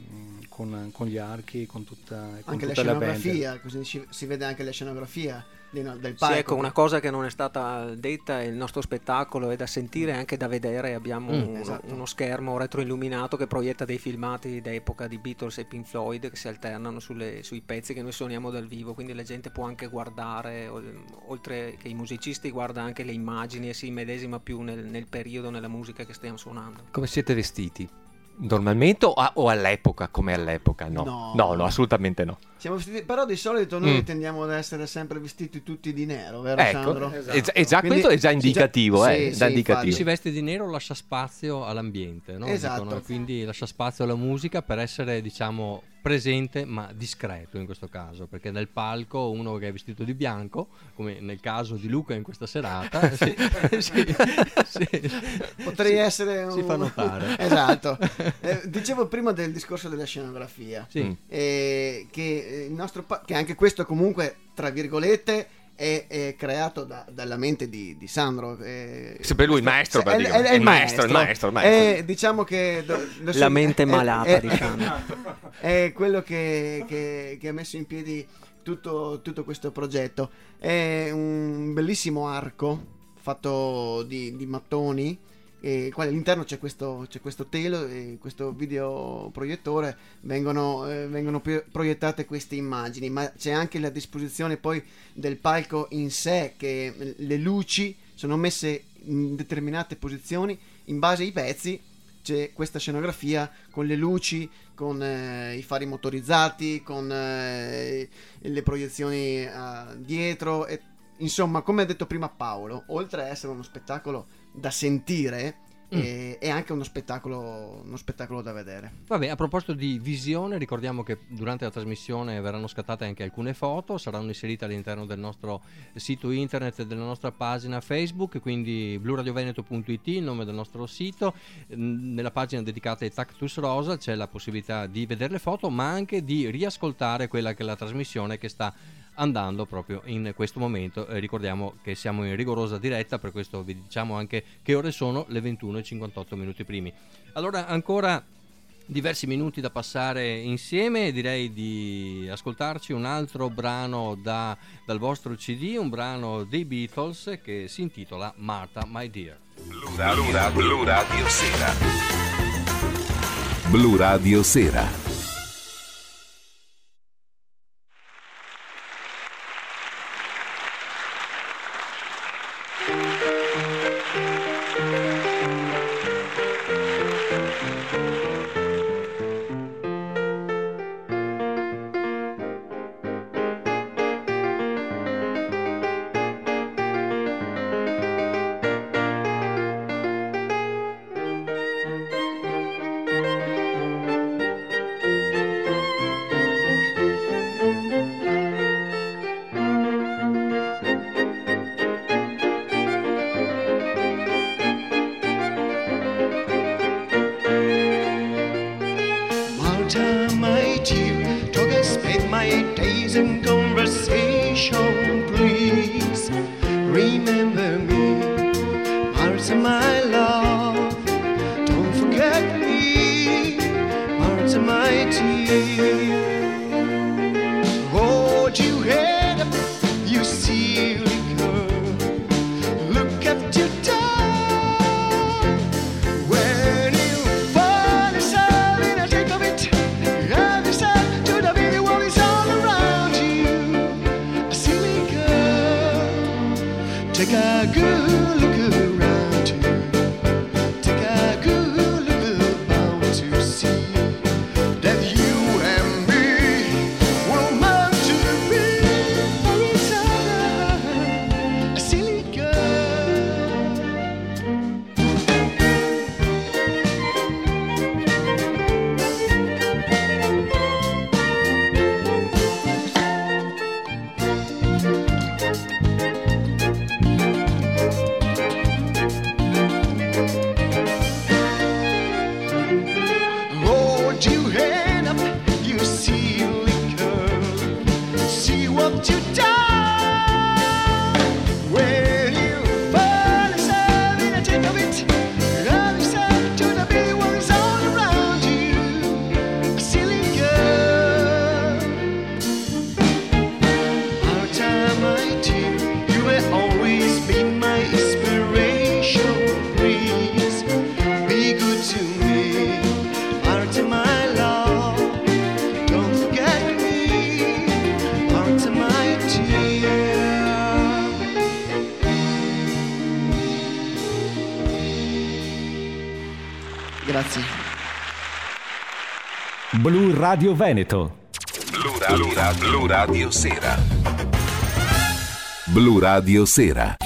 con, con gli archi, con tutta, con anche tutta la la band. scenografia, così ci- si vede anche la scenografia di- no, del Sì, palco. ecco, una cosa che non è stata detta: il nostro spettacolo è da sentire e anche da vedere. Abbiamo Mm, uno, esatto. uno schermo retroilluminato che proietta dei filmati d'epoca di Beatles e Pink Floyd che si alternano sulle- sui pezzi che noi suoniamo dal vivo, quindi la gente può anche guardare, ol- oltre che i musicisti, guarda anche le immagini e si immedesima più nel, nel periodo, nella musica che stiamo suonando. Come siete vestiti? Normalmente o, a- o all'epoca, come all'epoca? No. No. no, no, assolutamente no. Siamo vestiti, però di solito noi Mm. tendiamo ad essere sempre vestiti tutti di nero, vero Ecco, Sandro? è già- è già- Quindi- questo è già sì, indicativo, sì, eh, sì, già infatti. indicativo. Chi si veste di nero lascia spazio all'ambiente, no? Esatto. Dicono, e quindi lascia spazio alla musica per essere, diciamo, presente ma discreto in questo caso, perché nel palco uno che è vestito di bianco, come nel caso di Luca in questa serata, sì, sì, sì, Potrei sì, essere un... si fa notare. Esatto. Eh, dicevo prima del discorso della scenografia, Sì. eh, che il nostro pa- che anche questo comunque tra virgolette è, è creato da- dalla mente di, di Sandro. eh, Sempre lui il maestro, Sì, è, è- è praticamente. il Il maestro, il maestro, il maestro. Eh, diciamo che do- lo La mente è- malata è, di è, Sandro. è quello che, che- che ha messo in piedi tutto, tutto questo progetto. È un bellissimo arco fatto di, di mattoni, e qua all'interno c'è questo, c'è questo telo e questo videoproiettore, vengono, eh, vengono pro- proiettate queste immagini, ma c'è anche la disposizione poi del palco in sé, che le luci sono messe in determinate posizioni in base ai pezzi. C'è questa scenografia con le luci, con eh, i fari motorizzati, con eh, le proiezioni eh, dietro, e, insomma, come ha detto prima Paolo, oltre a essere uno spettacolo da sentire, Mm. eh, è anche uno spettacolo, uno spettacolo da vedere. Vabbè, a proposito di visione, ricordiamo che durante la trasmissione verranno scattate anche alcune foto, saranno inserite all'interno del nostro sito internet e della nostra pagina Facebook, quindi blu radio veneto punto it, il nome del nostro sito. Mm, Nella pagina dedicata ai Tactus Rosa c'è la possibilità di vedere le foto, ma anche di riascoltare quella che è la trasmissione che sta andando proprio in questo momento. Eh, ricordiamo che siamo in rigorosa diretta, per questo vi diciamo anche che ore sono, le ventuno e cinquantotto minuti primi. Allora, ancora diversi minuti da passare insieme, direi di ascoltarci un altro brano da, dal vostro C D, un brano dei Beatles che si intitola Martha My Dear. Blu Radio, Blu Radio Sera. Blu Radio Sera. Martha, my dear, don't I spend my days in conversation, please remember me. Martha, my love, don't forget me. Martha, my dear, hold your head up, you silly girl, look at your time. When you find yourself in a thick of it, have yourself to the video world is all around you. A silly girl, take a good look around you. Blu Radio Veneto. Blu Radio, Blu Radio, Blu Radio Sera. Blu Radio Sera.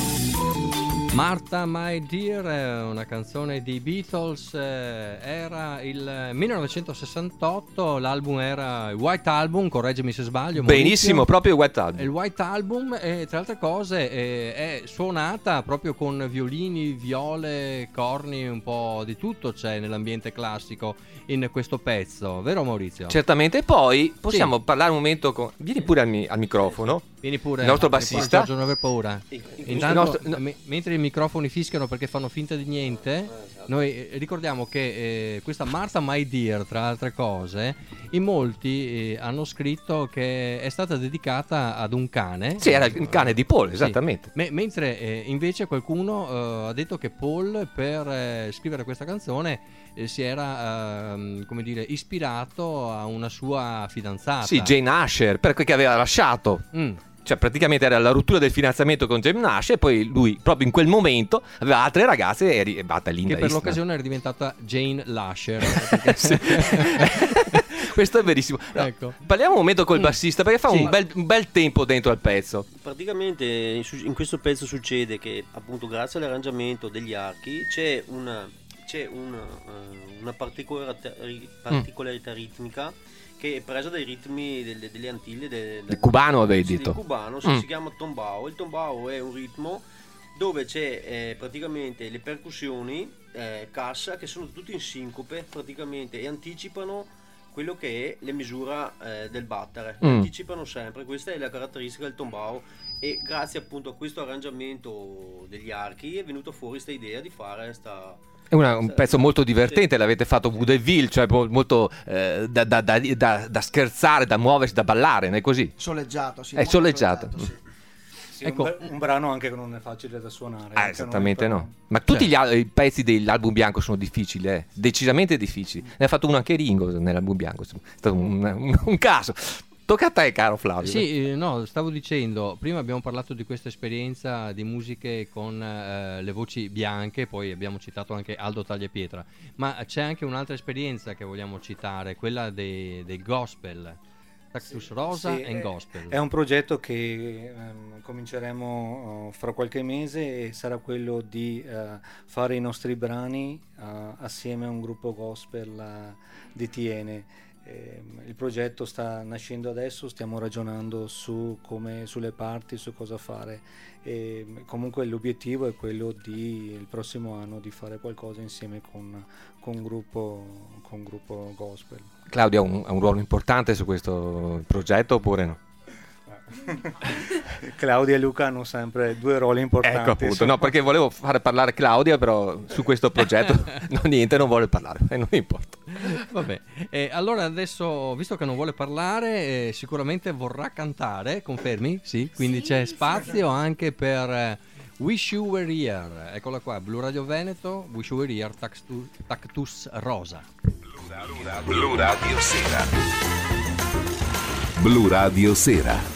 Martha My Dear è una canzone dei Beatles, eh, era il millenovecentosessantotto, l'album era il White Album, correggimi se sbaglio. Maurizio. Benissimo, proprio il White Album. Il White Album, e tra altre cose eh, è suonata proprio con violini, viole, corni, un po' di tutto c'è nell'ambiente classico in questo pezzo, vero Maurizio? Certamente, e poi possiamo Sì. parlare un momento con... Vieni pure al, mi- al microfono. Vieni pure, il nostro vieni pure, bassista. Giorgio, non aver paura. Intanto, Il nostro- no. me- mentre i microfoni fischiano perché fanno finta di niente, noi eh, ricordiamo che eh, questa Martha My Dear, tra altre cose, in molti eh, hanno scritto che è stata dedicata ad un cane. Sì, era il cane di Paul, esattamente. Sì. Me- mentre eh, invece qualcuno eh, ha detto che Paul per eh, scrivere questa canzone eh, si era ehm, come dire ispirato a una sua fidanzata. Sì, Jane Asher, perché aveva lasciato. Mm. Cioè, praticamente era la rottura del fidanzamento con Jane Asher, e poi lui, proprio in quel momento, aveva altre ragazze e è arrivata Linda Che per Eastman. l'occasione era diventata Jane Lasher. Sì. Questo è verissimo. No, Ecco. Parliamo un momento col Mm. bassista, perché fa Sì. un, bel, un bel tempo dentro al pezzo. Praticamente in su- in questo pezzo succede che appunto grazie all'arrangiamento degli archi c'è una, c'è una, eh, una particolarità, ri- particolarità ritmica che è presa dai ritmi delle, delle Antille del, Il cubano, avevi sì, detto. del cubano, sì, Mm. si chiama tombao. Il tombao è un ritmo dove c'è eh, praticamente le percussioni eh, cassa che sono tutte in sincope praticamente e anticipano quello che è le misura eh, del battere, Mm. anticipano sempre. Questa è la caratteristica del tombao e grazie appunto a questo arrangiamento degli archi è venuta fuori questa idea di fare sta È una- un pezzo molto divertente, l'avete fatto vaudeville, cioè mo- molto eh, da, da- da- da- da scherzare, da muoversi, da ballare, non è così? Soleggiato, sì. È molto soleggiato. sì. Sì, Ecco. un, bra- un brano anche che non è facile da suonare. Ah, anche esattamente noi, no. Ma tutti gli al- i pezzi dell'album bianco sono difficili, eh? Decisamente difficili. Ne ha fatto uno anche Ringo nell'album bianco, è stato un, un- un caso. Tocca a te, caro Flavio. Sì, eh, no, stavo dicendo, prima abbiamo parlato di questa esperienza di musiche con eh, le voci bianche, poi abbiamo citato anche Aldo Tagliapietra, ma c'è anche un'altra esperienza che vogliamo citare, quella dei, del gospel, Cactus Rosa Sì, e è- Gospel. È un progetto che ehm, cominceremo uh, fra qualche mese e sarà quello di uh, fare i nostri brani uh, assieme a un gruppo gospel uh, di Tiene. Ehm, il progetto sta nascendo adesso, stiamo ragionando su come, sulle parti, su cosa fare. E comunque l'obiettivo è quello di il prossimo anno di fare qualcosa insieme con, con un gruppo, con un gruppo gospel. Claudia ha un, ha un ruolo importante su questo progetto oppure no? Claudia e Luca hanno sempre due ruoli importanti. Ecco appunto, no, perché volevo fare parlare Claudia, però su questo progetto no, niente, non vuole parlare, e non importa. Vabbè, eh, allora adesso, visto che non vuole parlare, eh, sicuramente vorrà cantare, confermi? Sì, quindi Sì, c'è sì, spazio anche per eh, Wish You Were Here. Eccola qua, Blu Radio Veneto, Wish You Were Here, Tactus, Tactus Rosa. Blu Radio Sera. Blu Radio Sera.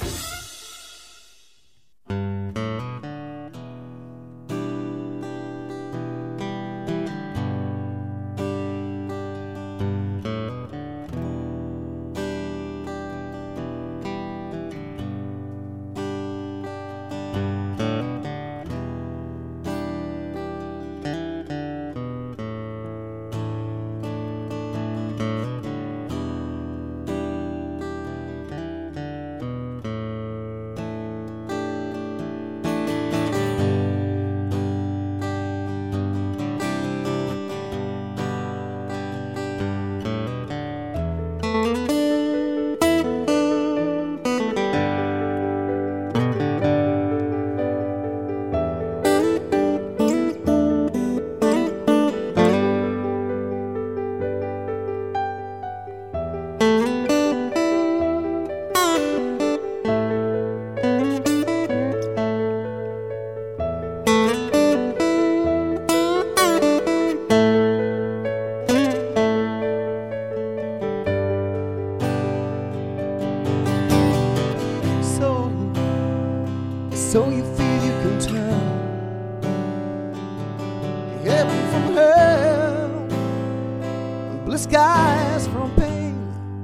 skies from pain?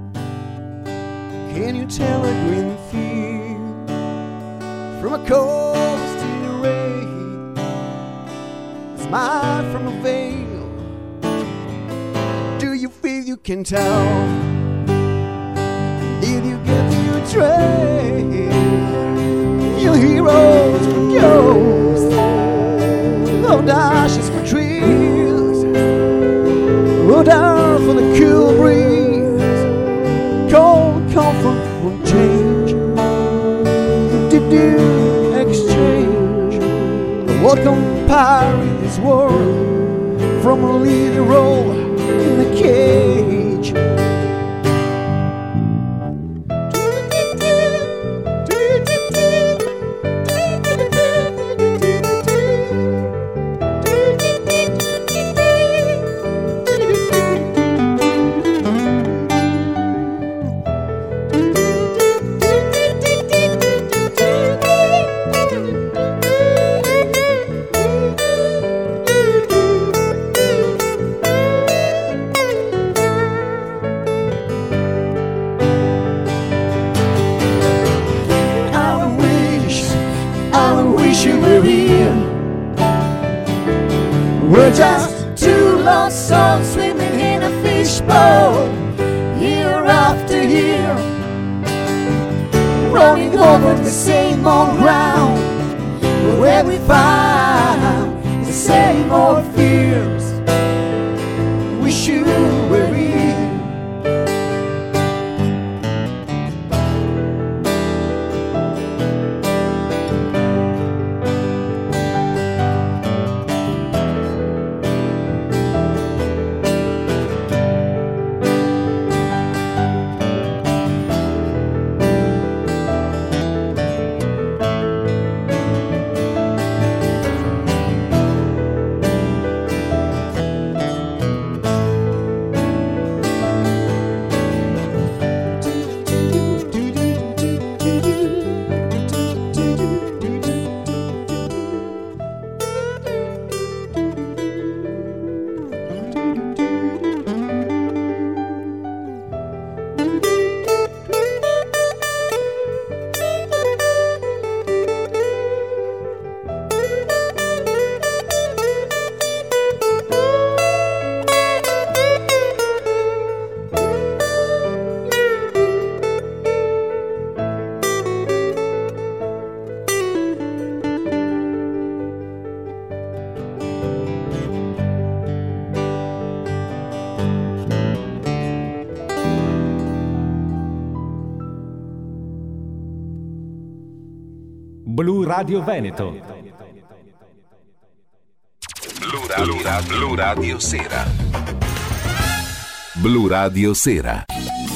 Can you tell a green field from a cold steel ray? A smile from a veil. Do you feel you can tell? Did you get your trail? Your heroes for ghosts, no dashes for trees, road out for the cool breeze, cold comfort won't change. Did you exchange the welcome power in this world from a lead role in the cage? We're just two lost souls swimming in a fishbowl, year after year, rolling over the same old ground, where we find the same old fears. Wish you were here. Blu Radio Veneto. Blu Radio, Blu Radio Sera. Blu Radio Sera.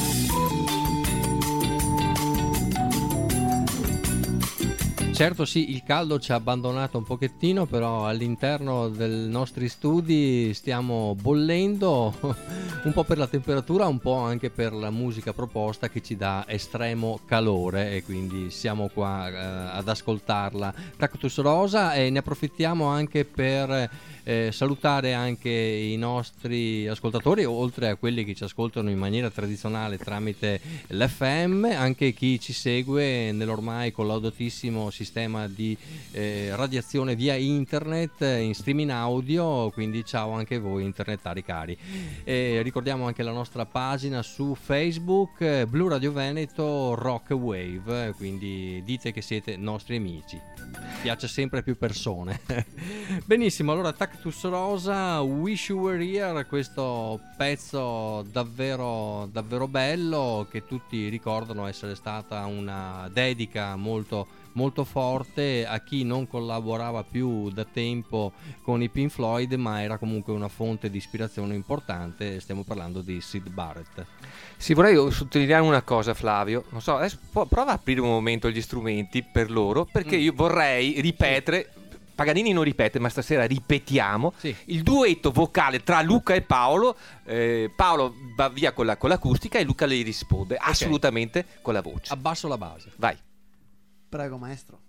Certo sì, il caldo ci ha abbandonato un pochettino, però all'interno dei nostri studi stiamo bollendo un po' per la temperatura, un po' anche per la musica proposta che ci dà estremo calore, e quindi siamo qua eh, ad ascoltarla. Cactus Rosa, e ne approfittiamo anche per eh, salutare anche i nostri ascoltatori, oltre a quelli che ci ascoltano in maniera tradizionale tramite l'F M, anche chi ci segue nell'ormai collaudatissimo sistema di eh, radiazione via internet in streaming audio, quindi ciao anche voi internetari cari. E ricordiamo anche la nostra pagina su Facebook, eh, Blu Radio Veneto Rock Wave, quindi dite che siete nostri amici, piace sempre a più persone. Benissimo, allora Cactus Rosa, Wish You Were Here, questo pezzo davvero davvero bello che tutti ricordano essere stata una dedica molto molto forte a chi non collaborava più da tempo con i Pink Floyd, ma era comunque una fonte di ispirazione importante. Stiamo parlando di Syd Barrett. Sì, vorrei sottolineare una cosa, Flavio. Non so, adesso prova a aprire un momento gli strumenti per loro, perché mm. io vorrei ripetere. Sì. Paganini non ripete, ma stasera ripetiamo sì. il duetto vocale tra Luca e Paolo. Eh, Paolo va via con, la, con l'acustica e Luca le risponde okay. assolutamente con la voce. Abbasso la base. Vai. Prego, maestro.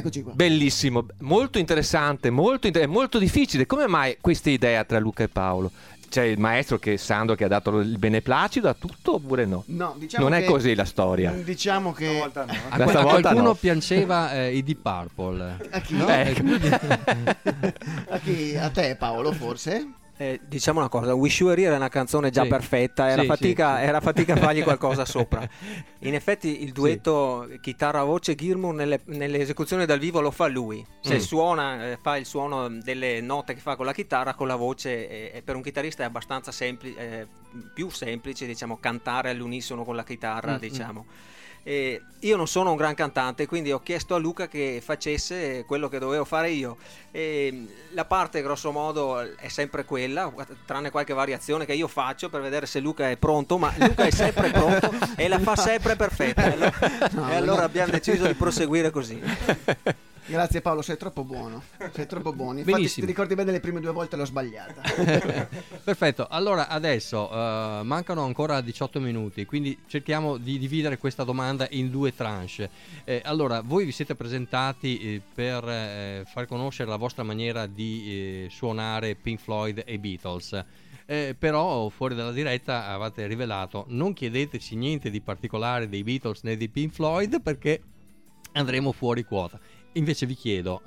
Eccoci qua. Bellissimo, molto interessante, molto, inter- molto difficile. Come mai questa idea tra Luca e Paolo? C'è il maestro che Sandro che ha dato il beneplacito a tutto oppure no? No, diciamo non che- è così la storia. Diciamo che Stavolta no. A, Questa a volta qualcuno no. piaceva eh, i Deep Purple. a chi? No? Eh. E quindi- A chi? A te Paolo forse? Eh, diciamo una cosa, Wish You Were Here è una canzone già Sì. perfetta, era, Sì, fatica, sì, sì. era fatica a fargli qualcosa sopra. In effetti il duetto chitarra-voce Gilmour nelle, nelle esecuzioni dal vivo lo fa lui. Se Mm. suona, eh, fa il suono delle note che fa con la chitarra, con la voce, eh, eh, per un chitarrista è abbastanza semplice, eh, più semplice diciamo cantare all'unisono con la chitarra, Mm, diciamo. E io non sono un gran cantante, quindi ho chiesto a Luca che facesse quello che dovevo fare io. E la parte grosso modo è sempre quella, tranne qualche variazione che io faccio per vedere se Luca è pronto, ma Luca è sempre pronto e la fa sempre perfetta. E allora, No, e allora no. abbiamo deciso di proseguire così. Grazie Paolo, sei troppo buono. Sei troppo buono. Infatti, se Benissimo. ti ricordi bene, le prime due volte l'ho sbagliata. Perfetto, allora adesso eh, mancano ancora diciotto minuti, quindi cerchiamo di dividere questa domanda in due tranche. Eh, allora, voi vi siete presentati eh, per eh, far conoscere la vostra maniera di eh, suonare Pink Floyd e Beatles. Eh, però fuori dalla diretta avete rivelato: non chiedeteci niente di particolare dei Beatles né dei Pink Floyd perché andremo fuori quota. Invece vi chiedo,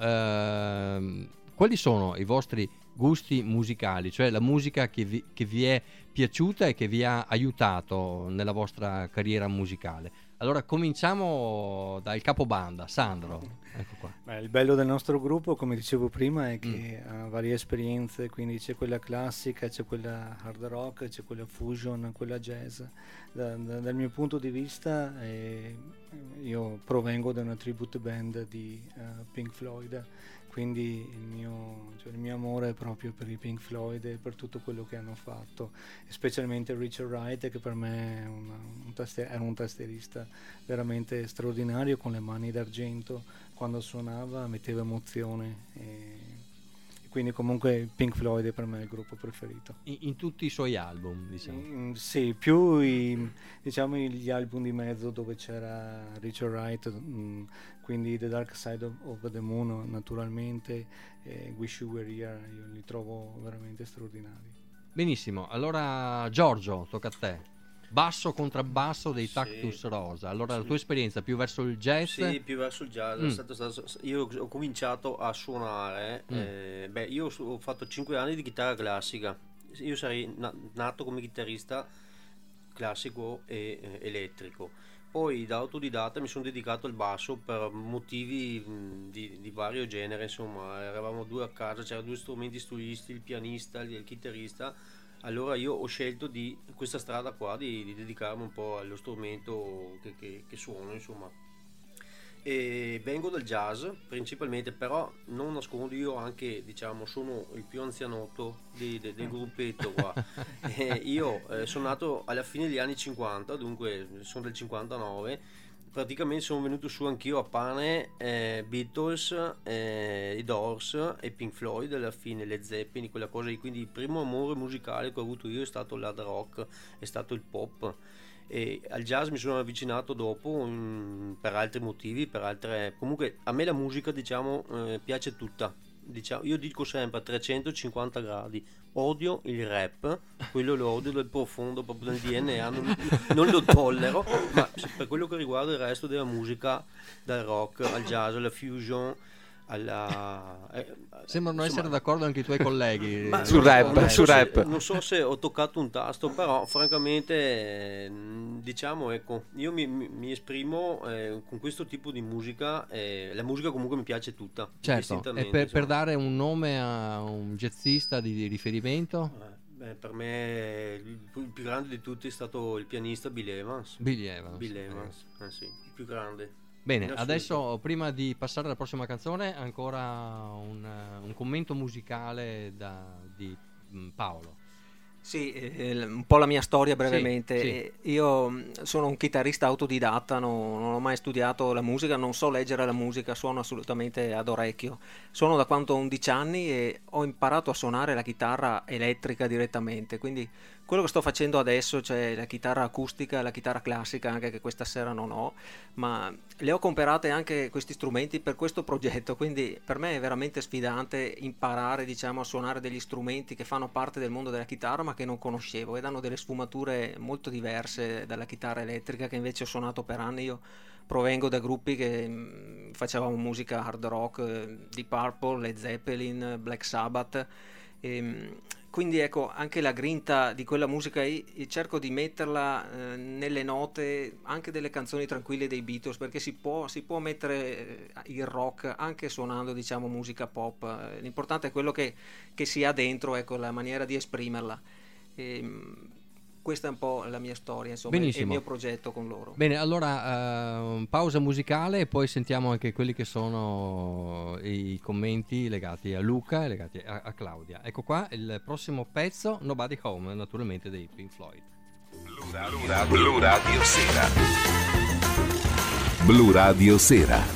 ehm, quali sono i vostri gusti musicali, cioè la musica che vi, che vi è piaciuta e che vi ha aiutato nella vostra carriera musicale? Allora cominciamo dal capobanda, Sandro. Ecco qua. Beh, il bello del nostro gruppo, come dicevo prima, è che ha varie esperienze, quindi c'è quella classica, c'è quella hard rock, c'è quella fusion, quella jazz. Da- da- dal mio punto di vista, eh, io provengo da una tribute band di eh, Pink Floyd, quindi il mio, cioè il mio amore è proprio per i Pink Floyd e per tutto quello che hanno fatto, e specialmente Richard Wright, che per me è una- un taste- era un tastierista veramente straordinario, con le mani d'argento. Quando suonava metteva emozione, e quindi comunque Pink Floyd è per me il gruppo preferito. In, in tutti i suoi album, diciamo. Mm, sì, più i, diciamo gli album di mezzo dove c'era Richard Wright, mm, quindi The Dark Side of, of the Moon naturalmente, e Wish You Were Here, io li trovo veramente straordinari. Benissimo, allora Giorgio, tocca a te. Basso contrabbasso dei Cactus Rosa. Allora la tua esperienza più verso il jazz? Sì, più verso il jazz. Mm. È stato- stato- io ho cominciato a suonare, Mm. eh, beh, io ho su- ho fatto cinque anni di chitarra classica. Io sarei na- nato come chitarrista classico e eh, elettrico. Poi da autodidatta mi sono dedicato al basso per motivi mh, di, di vario genere, insomma, eravamo due a casa, c'erano due strumenti solisti, il pianista, il, il chitarrista. Allora io ho scelto di questa strada qua di, di dedicarmi un po' allo strumento che, che, che suono, insomma. E vengo dal jazz principalmente, però non nascondo, io anche, diciamo, sono il più anzianotto di- de- del gruppetto qua. Eh, io eh, sono nato alla fine degli anni cinquanta, dunque sono del cinquantanove. Praticamente sono venuto su anch'io a pane, eh, Beatles, eh, i Doors e Pink Floyd, alla fine Led Zeppelin, quella cosa lì. Quindi il primo amore musicale che ho avuto io è stato l'hard rock, è stato il pop. E al jazz mi sono avvicinato dopo, mm, per altri motivi, per altre. Comunque a me la musica, diciamo, eh, piace tutta. Diciamo, io dico sempre a trecentocinquanta gradi, odio il rap, quello lo odio dal profondo, proprio nel D N A, non, non lo tollero, ma se- per quello che riguarda il resto della musica, dal rock al jazz, alla fusion, alla... eh, Sembrano insomma, essere d'accordo anche i tuoi colleghi. ma Sul non- rap, non so sul se- rap. non so se ho toccato un tasto, però francamente, eh, diciamo, ecco, io mi, mi- mi esprimo eh, con questo tipo di musica, e la musica comunque mi piace tutta. Certo, e indistintamente, per, per insomma. dare un nome a un jazzista di riferimento? Eh, beh, per me il, il più grande di tutti è stato il pianista Bill Evans. Bill Evans. Bill Evans, eh sì, il più grande. Bene, In assoluto. adesso prima di passare alla prossima canzone, ancora un, un commento musicale da, di mm, Paolo. Sì, eh, un po' la mia storia brevemente. Sì, sì. Eh, Io mh, sono un chitarrista autodidatta, no- non ho mai studiato la musica, non so leggere la musica, suono assolutamente ad orecchio. Suono da quando ho undici anni e ho imparato a suonare la chitarra elettrica direttamente, quindi quello che sto facendo adesso, cioè la chitarra acustica e la chitarra classica, anche che questa sera non ho, ma le ho comprate anche questi strumenti per questo progetto, quindi per me è veramente sfidante imparare, diciamo, a suonare degli strumenti che fanno parte del mondo della chitarra ma che non conoscevo e danno delle sfumature molto diverse dalla chitarra elettrica che invece ho suonato per anni. Io provengo da gruppi che mh, facevamo musica hard rock, eh, Deep Purple, Led Zeppelin, Black Sabbath, e, mh, quindi ecco, anche la grinta di quella musica io cerco di metterla eh, nelle note anche delle canzoni tranquille dei Beatles, perché si può, si può mettere il rock anche suonando, diciamo, musica pop. L'importante è quello che, che si ha dentro, ecco, la maniera di esprimerla. E, questa è un po' la mia storia, insomma, e il mio progetto con loro. Bene, allora uh, pausa musicale e poi sentiamo anche quelli che sono i commenti legati a Luca e legati a, a Claudia. Ecco qua il prossimo pezzo, Nobody Home, naturalmente dei Pink Floyd. Blu Radio, Blu Radio Sera. Blu Radio Sera.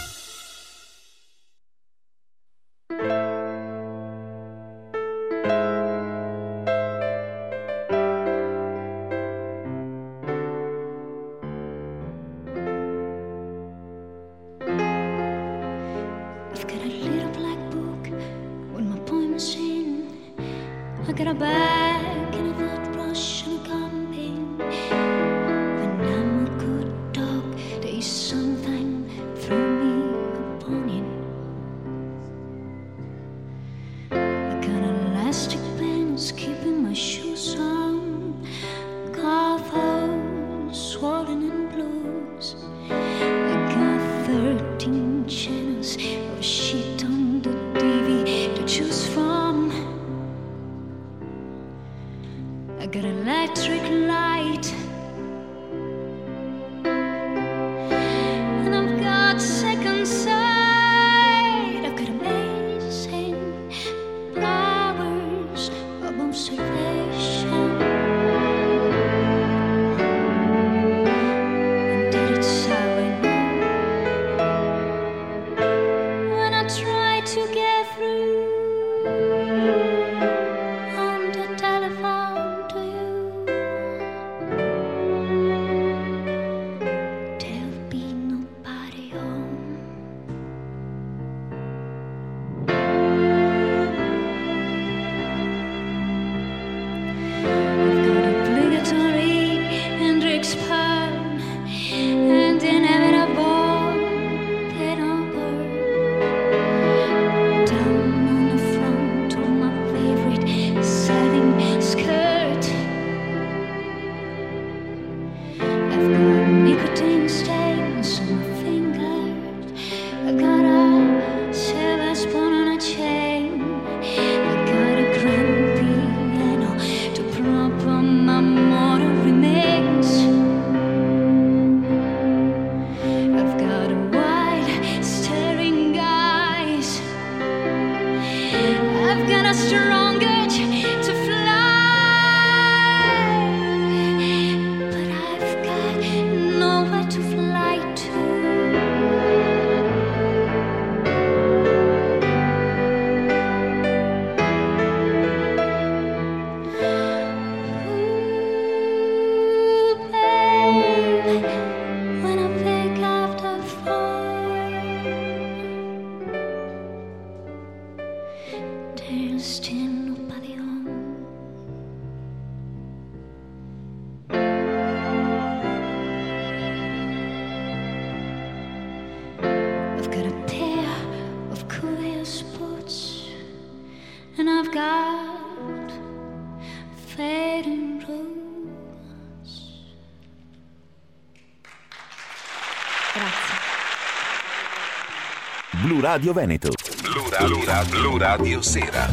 Blu Radio Veneto. Blu Radio, Blu Radio Sera.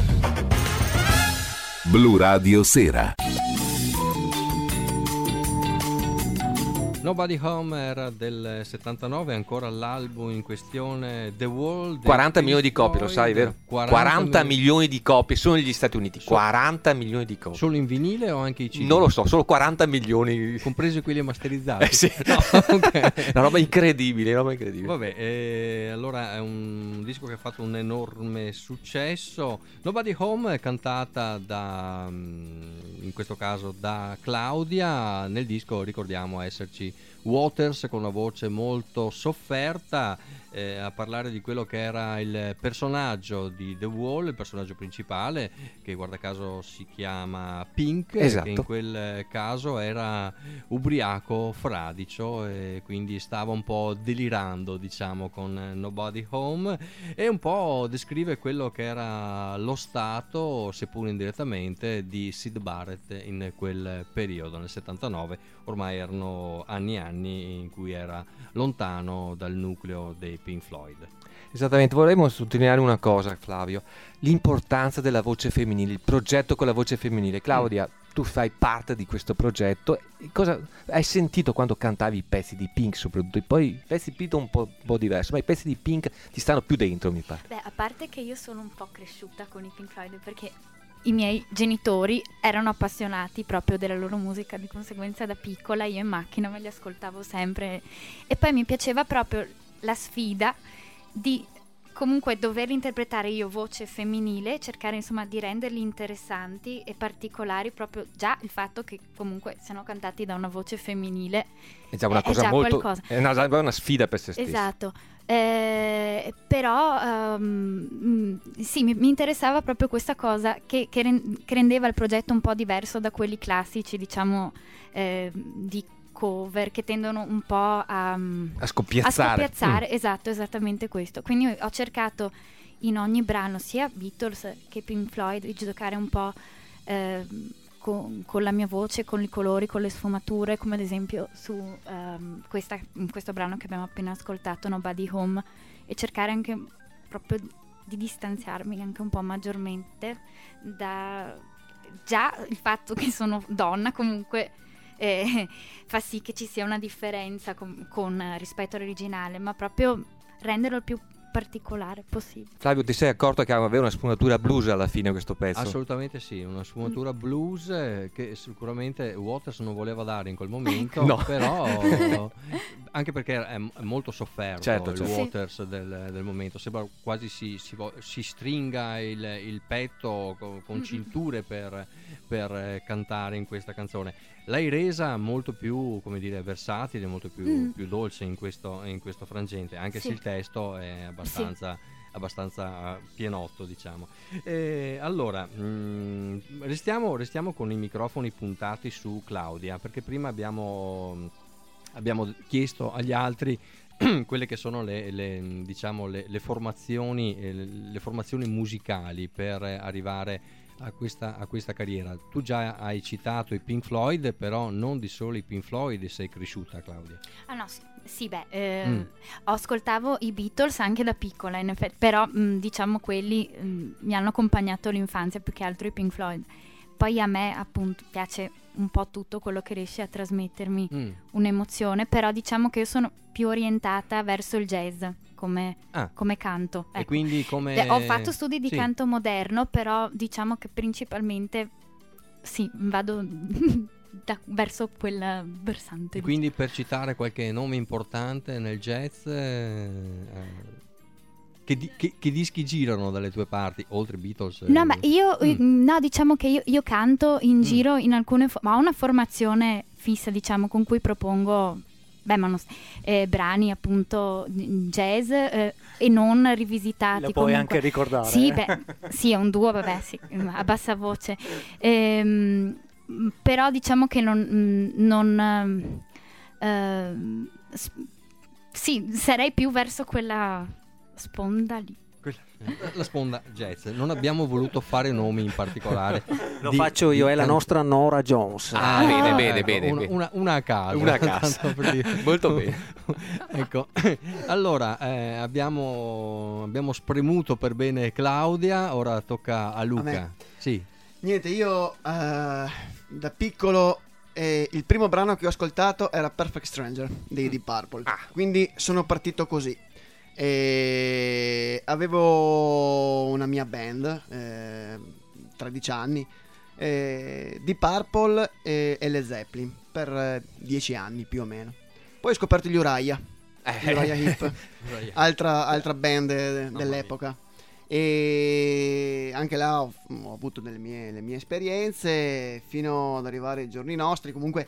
Blu Radio Sera. Nobody Home era del settantanove, ancora l'album in questione The Wall. quaranta milioni di copie, lo sai, vero? quaranta, quaranta mil- milioni di copie solo negli Stati Uniti. So- quaranta milioni di copie. Solo in vinile o anche i C D? Non lo so, solo quaranta milioni. Compresi quelli masterizzati? Eh sì. No, ok. Una roba incredibile, una roba incredibile. Vabbè, eh, allora è un disco che ha fatto un enorme successo. Nobody Home è cantata da, in questo caso da Claudia. Nel disco ricordiamo esserci Waters con una voce molto sofferta, eh, a parlare di quello che era il personaggio di The Wall, il personaggio principale, che guarda caso si chiama Pink, esatto. che in quel caso era ubriaco fradicio e quindi stava un po' delirando, diciamo, con Nobody Home, e un po' descrive quello che era lo stato, seppur indirettamente, di Syd Barrett in quel periodo, nel settantanove. Ormai erano anni e anni in cui era lontano dal nucleo dei Pink Floyd. Esattamente, vorremmo sottolineare una cosa, Flavio, l'importanza della voce femminile, il progetto con la voce femminile. Claudia, mm. tu fai parte di questo progetto. Cosa hai sentito quando cantavi i pezzi di Pink, soprattutto? Poi i pezzi di Pink un po', un po' diverso, ma i pezzi di Pink ti stanno più dentro, mi pare. Beh, a parte che io sono un po' cresciuta con i Pink Floyd, perché i miei genitori erano appassionati proprio della loro musica, di conseguenza da piccola io in macchina me li ascoltavo sempre, e poi mi piaceva proprio la sfida di comunque dover interpretare io voce femminile, cercare insomma di renderli interessanti e particolari, proprio già il fatto che comunque siano cantati da una voce femminile è già una è, cosa è già molto qualcosa. È una, una sfida per se stessi. Esatto. Eh, però um, sì, mi, mi interessava proprio questa cosa che, che, ren- che rendeva il progetto un po' diverso da quelli classici, diciamo, eh, di cover, che tendono un po' a, a scoppiazzare. A scoppiazzare, mm. esatto, esattamente questo. Quindi ho cercato in ogni brano, sia Beatles che Pink Floyd, di giocare un po' eh, con, con la mia voce, con i colori, con le sfumature, come ad esempio su um, questa, in questo brano che abbiamo appena ascoltato, Nobody Home, e cercare anche proprio di distanziarmi anche un po' maggiormente da già il fatto che sono donna comunque eh, fa sì che ci sia una differenza con, con rispetto all'originale, ma proprio renderlo il più particolare possibile. Flavio, ti sei accorto che aveva una sfumatura blues alla fine questo pezzo? Assolutamente sì, una sfumatura blues eh, che sicuramente Waters non voleva dare in quel momento, no. però anche perché è, è molto sofferto, certo, il certo. Waters del, del momento, sembra quasi si, si, si stringa il, il petto con, con cinture per, per eh, cantare in questa canzone. L'hai resa molto più, come dire, versatile, molto più, mm. più dolce in questo, in questo frangente, anche sì. se il testo è abbastanza, sì. abbastanza pienotto, diciamo. E allora, mh, restiamo, restiamo con i microfoni puntati su Claudia, perché prima abbiamo, abbiamo chiesto agli altri quelle che sono le, le, diciamo, le, le formazioni, le, le formazioni musicali per arrivare a questa, a questa carriera. Tu già hai citato i Pink Floyd, però non di solo i Pink Floyd sei cresciuta, Claudia. Ah no, sì, sì beh, eh, Mm. ascoltavo i Beatles anche da piccola, in effetti, però mh, diciamo quelli mh, mi hanno accompagnato l'infanzia, più che altro i Pink Floyd. Poi a me appunto piace un po' tutto quello che riesce a trasmettermi Mm. un'emozione, però diciamo che io sono più orientata verso il jazz come, Ah. come canto. E Ecco. quindi come... Eh, Ho fatto studi di Sì. canto moderno, però diciamo che principalmente sì, vado da- verso quel versante. E quindi per citare qualche nome importante nel jazz, eh, eh, che, di- che- che dischi girano dalle tue parti, oltre Beatles? No, ma io Mm. no, diciamo che io, io canto in giro in alcune fo- ma ho una formazione fissa, diciamo, con cui propongo beh, ma non s- eh, brani appunto di- jazz eh, e non rivisitati. La puoi comunque. anche ricordare, Sì, eh? beh, sì, è un duo, vabbè, sì, a bassa voce. Ehm, però diciamo che non non ehm, ehm, s- sì, sarei più verso quella sponda lì. La sponda jazz. Non abbiamo voluto fare nomi in particolare. Lo di- faccio io, di è la can- nostra Nora Jones. Ah, bene, bene, ecco, bene, una, bene. una- una a caso. Una a caso. Tanto per dire. Molto bene. Ecco, allora eh, abbiamo, abbiamo spremuto per bene Claudia, ora tocca a Luca. me. Sì. Niente, io eh, da piccolo eh, il primo brano che ho ascoltato era Perfect Stranger dei Deep Purple, Ah. quindi sono partito così. E avevo una mia band, eh, tredici anni, eh, Deep Purple e, e Led Zeppelin per eh, dieci anni più o meno. Poi ho scoperto gli Uriah, gli Uriah Heep, altra, altra band de- dell'epoca. E anche là ho, ho avuto delle mie, le mie esperienze fino ad arrivare ai giorni nostri. Comunque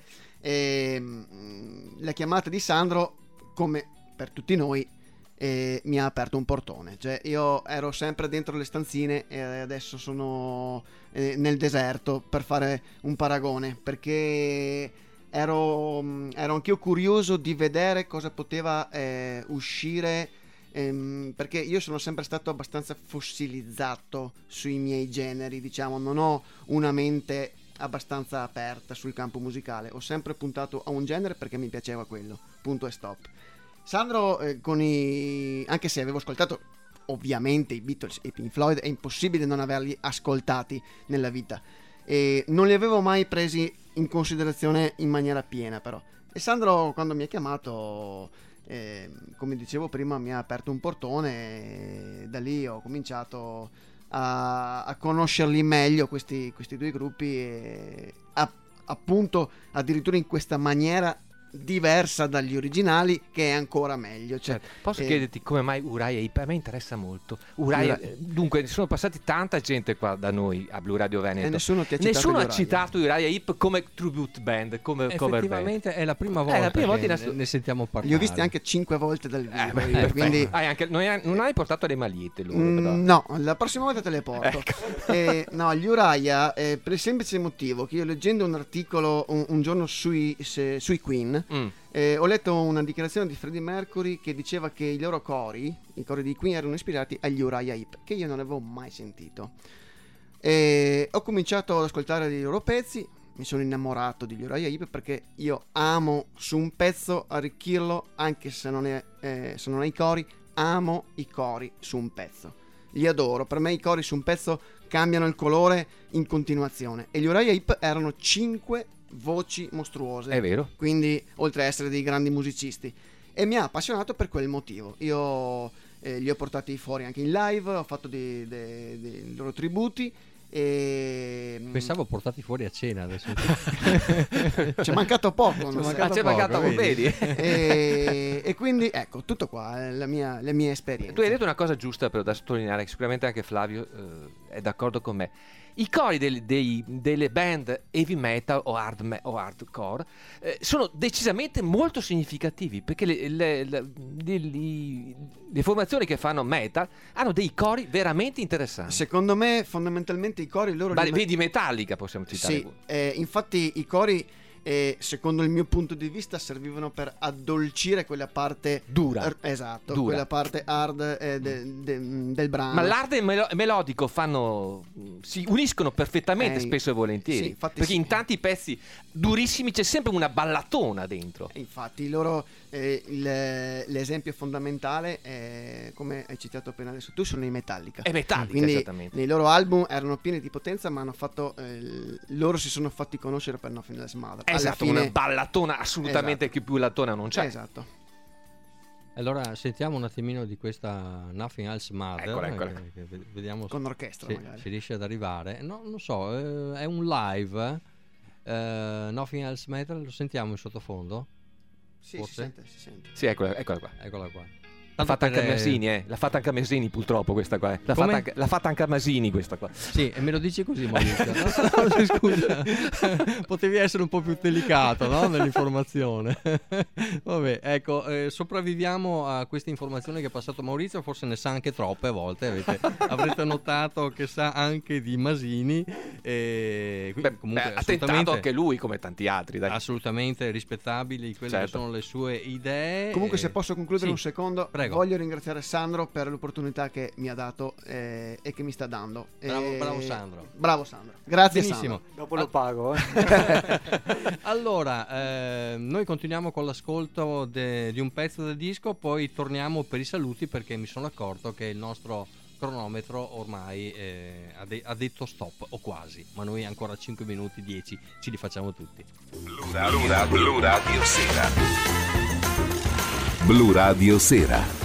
ehm, la chiamata di Sandro, come per tutti noi, eh, mi ha aperto un portone. Cioè, io ero sempre dentro le stanzine e adesso sono eh, nel deserto, per fare un paragone, perché ero, ero anch'io curioso di vedere cosa poteva eh, uscire. Ehm, perché io sono sempre stato abbastanza fossilizzato sui miei generi, diciamo, non ho una mente abbastanza aperta sul campo musicale, ho sempre puntato a un genere perché mi piaceva quello, punto e stop. Sandro, eh, con i... anche se avevo ascoltato ovviamente i Beatles e i Pink Floyd, è impossibile non averli ascoltati nella vita, e non li avevo mai presi in considerazione in maniera piena, però. E Sandro, quando mi ha chiamato, Eh, come dicevo prima, mi ha aperto un portone e da lì ho cominciato a, a conoscerli meglio questi, questi due gruppi, e a, appunto addirittura in questa maniera diversa dagli originali, che è ancora meglio. Cioè, Certo. Posso eh, chiederti come mai Uriah Heep? A me interessa molto. Uriah, Uriah- dunque, sono passati tanta gente qua da noi a Blu Radio Veneto. E nessuno ti ha citato Nessuno gli ha Uriah. citato Uriah Heep come tribute band, come cover band. Effettivamente è la prima È volta, la prima volta che in ne, assoluto. ne sentiamo parlare. li ho visti anche cinque volte dal vivo, Eh, beh, io, perfetto. quindi Hai anche- non, hai, non hai portato le magliette lui, Mm, però. no, la prossima volta te le porto. Ecco. Eh, no, gli Uriah, eh, per il semplice motivo che io, leggendo un articolo un, un giorno sui, se- sui Queen, Mm. eh, ho letto una dichiarazione di Freddie Mercury che diceva che i loro cori, i cori di Queen, erano ispirati agli Uriah Heep, che io non avevo mai sentito. E ho cominciato ad ascoltare i loro pezzi, mi sono innamorato di Uriah Heep perché io amo su un pezzo arricchirlo, anche se non, è, eh, se non ha i cori, amo i cori su un pezzo. Li adoro, per me i cori su un pezzo cambiano il colore in continuazione, e gli Uriah Heep erano cinque voci mostruose. È vero. Quindi, oltre a essere dei grandi musicisti, e mi ha appassionato per quel motivo. Io eh, li ho portati fuori anche in live, ho fatto dei, dei- dei loro tributi, e Pensavo portati fuori a cena adesso. c'è mancato poco, non C'è so. mancato Ah, c'è poco, mancato, vedi? e, e quindi ecco, tutto qua, eh, la mia, le mie esperienze. Tu hai detto una cosa giusta però da sottolineare, che sicuramente anche Flavio eh, è d'accordo con me. I cori del- dei- delle band heavy metal o, hard me- o hardcore eh, sono decisamente molto significativi, perché le, le- le- le- le- le formazioni che fanno metal hanno dei cori veramente interessanti. Secondo me, fondamentalmente, i cori loro Ma li- vedi Metallica, possiamo citare. Sì, eh, infatti i cori, eh, secondo il mio punto di vista, servivano per addolcire quella parte Dura. r- esatto, Dura. quella parte hard eh, de- de- del brano. Ma l'hard e il melo- melodico fanno si uniscono perfettamente Eh, spesso e volentieri, sì, infatti perché sì. in tanti pezzi durissimi c'è sempre una ballatona dentro. E infatti loro, eh, il- l'esempio fondamentale è, come hai citato appena adesso tu, sono i Metallica. È Metallica, Quindi esattamente. nei loro album erano pieni di potenza, ma hanno fatto eh, l- loro si sono fatti conoscere per Nothing Else Matters. Alla Esatto, fine- una ballatona assolutamente Esatto. che più ballatona non c'è. Esatto. Allora sentiamo un attimino di questa Nothing Else Matters. Eccola, eccola. eh, che ve- vediamo Con orchestra, se magari. si riesce ad arrivare. No, non so, eh, è un live. eh, Nothing Else Matters, lo sentiamo in sottofondo? Sì, si Forse? sente, si sente. Sì, eccola, eccola qua. Eccola qua. L'ha Tanto fatta anche a per- Masini, eh. L'ha fatta anche a Masini, purtroppo, questa qua. eh. L'ha, Come? fatta anche, l'ha fatta anche a Masini, questa qua. Sì, e me lo dici così, Maurizio. No, no, scusa, potevi essere un po' più delicato, no? Nell'informazione. Vabbè, ecco, eh, sopravviviamo a questa informazione che ha passato Maurizio, forse ne sa anche troppe a volte, avete, avrete notato che sa anche di Masini. E quindi, Beh, comunque, beh, ha tentato assolutamente- anche lui, come tanti altri. Dai. assolutamente rispettabili quelle Certo. che sono le sue idee. Comunque, e- se posso concludere Sì, un secondo, prego. voglio ringraziare Sandro per l'opportunità che mi ha dato eh, e che mi sta dando. Bravo- Eh, bravo Sandro. Bravo Sandro. Grazie Benissimo. Sandro. Dopo lo pago. Eh. Allora, eh, noi continuiamo con l'ascolto de- di un pezzo del disco, poi torniamo per i saluti, perché mi sono accorto che il nostro cronometro ormai eh, ha, de- ha detto stop, o quasi, ma noi ancora cinque minuti, dieci ce li facciamo tutti. Blu Radio, Blu Radio Sera. Blu Radio Sera.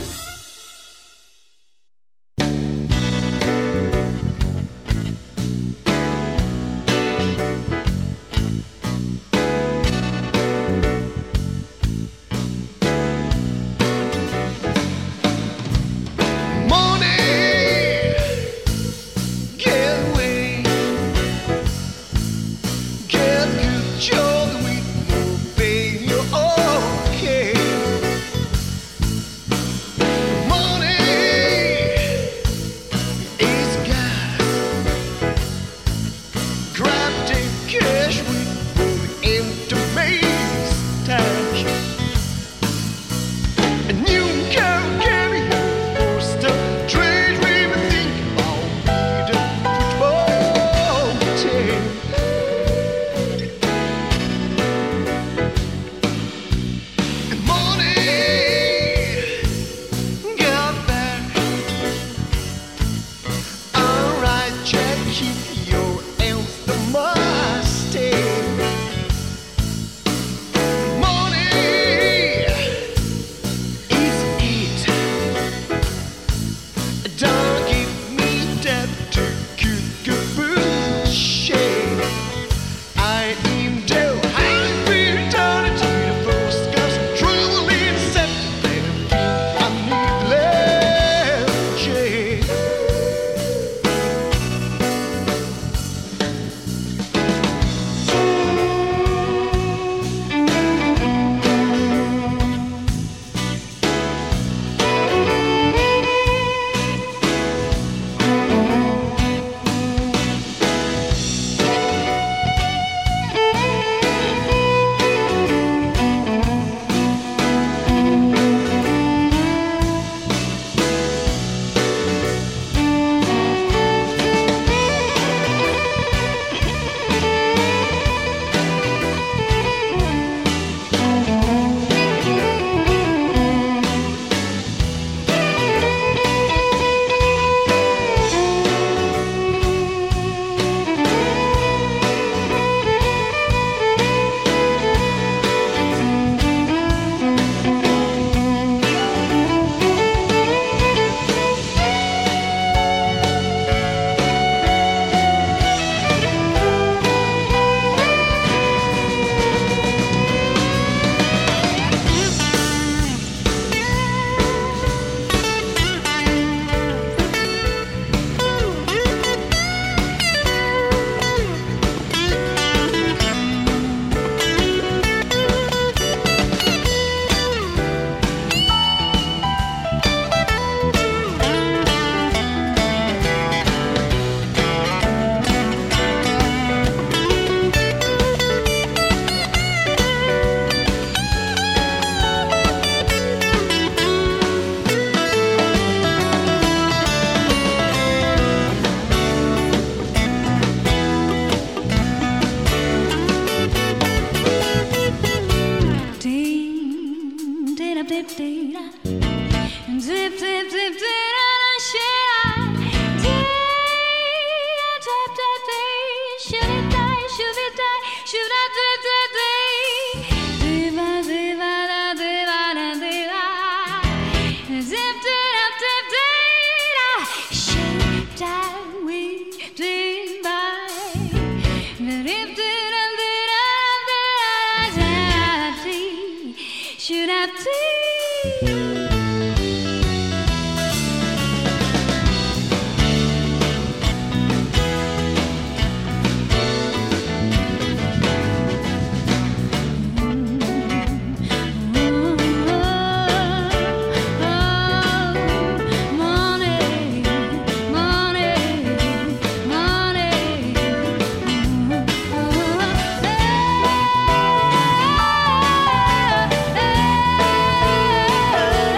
Oh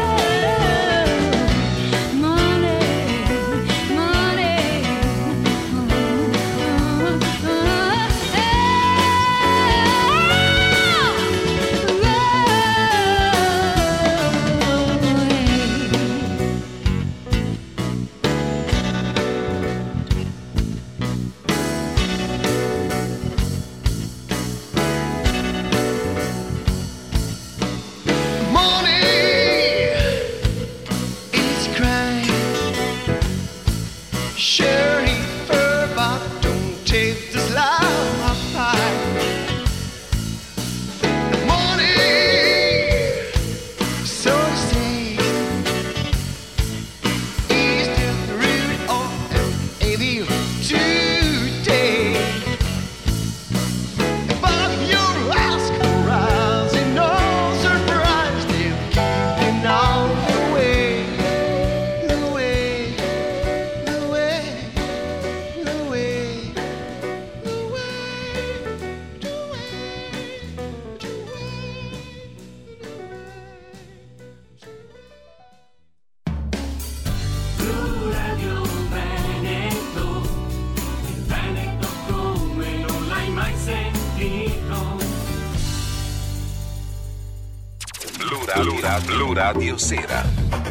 Blu Radio, Blu Radio, Blu Radio Sera.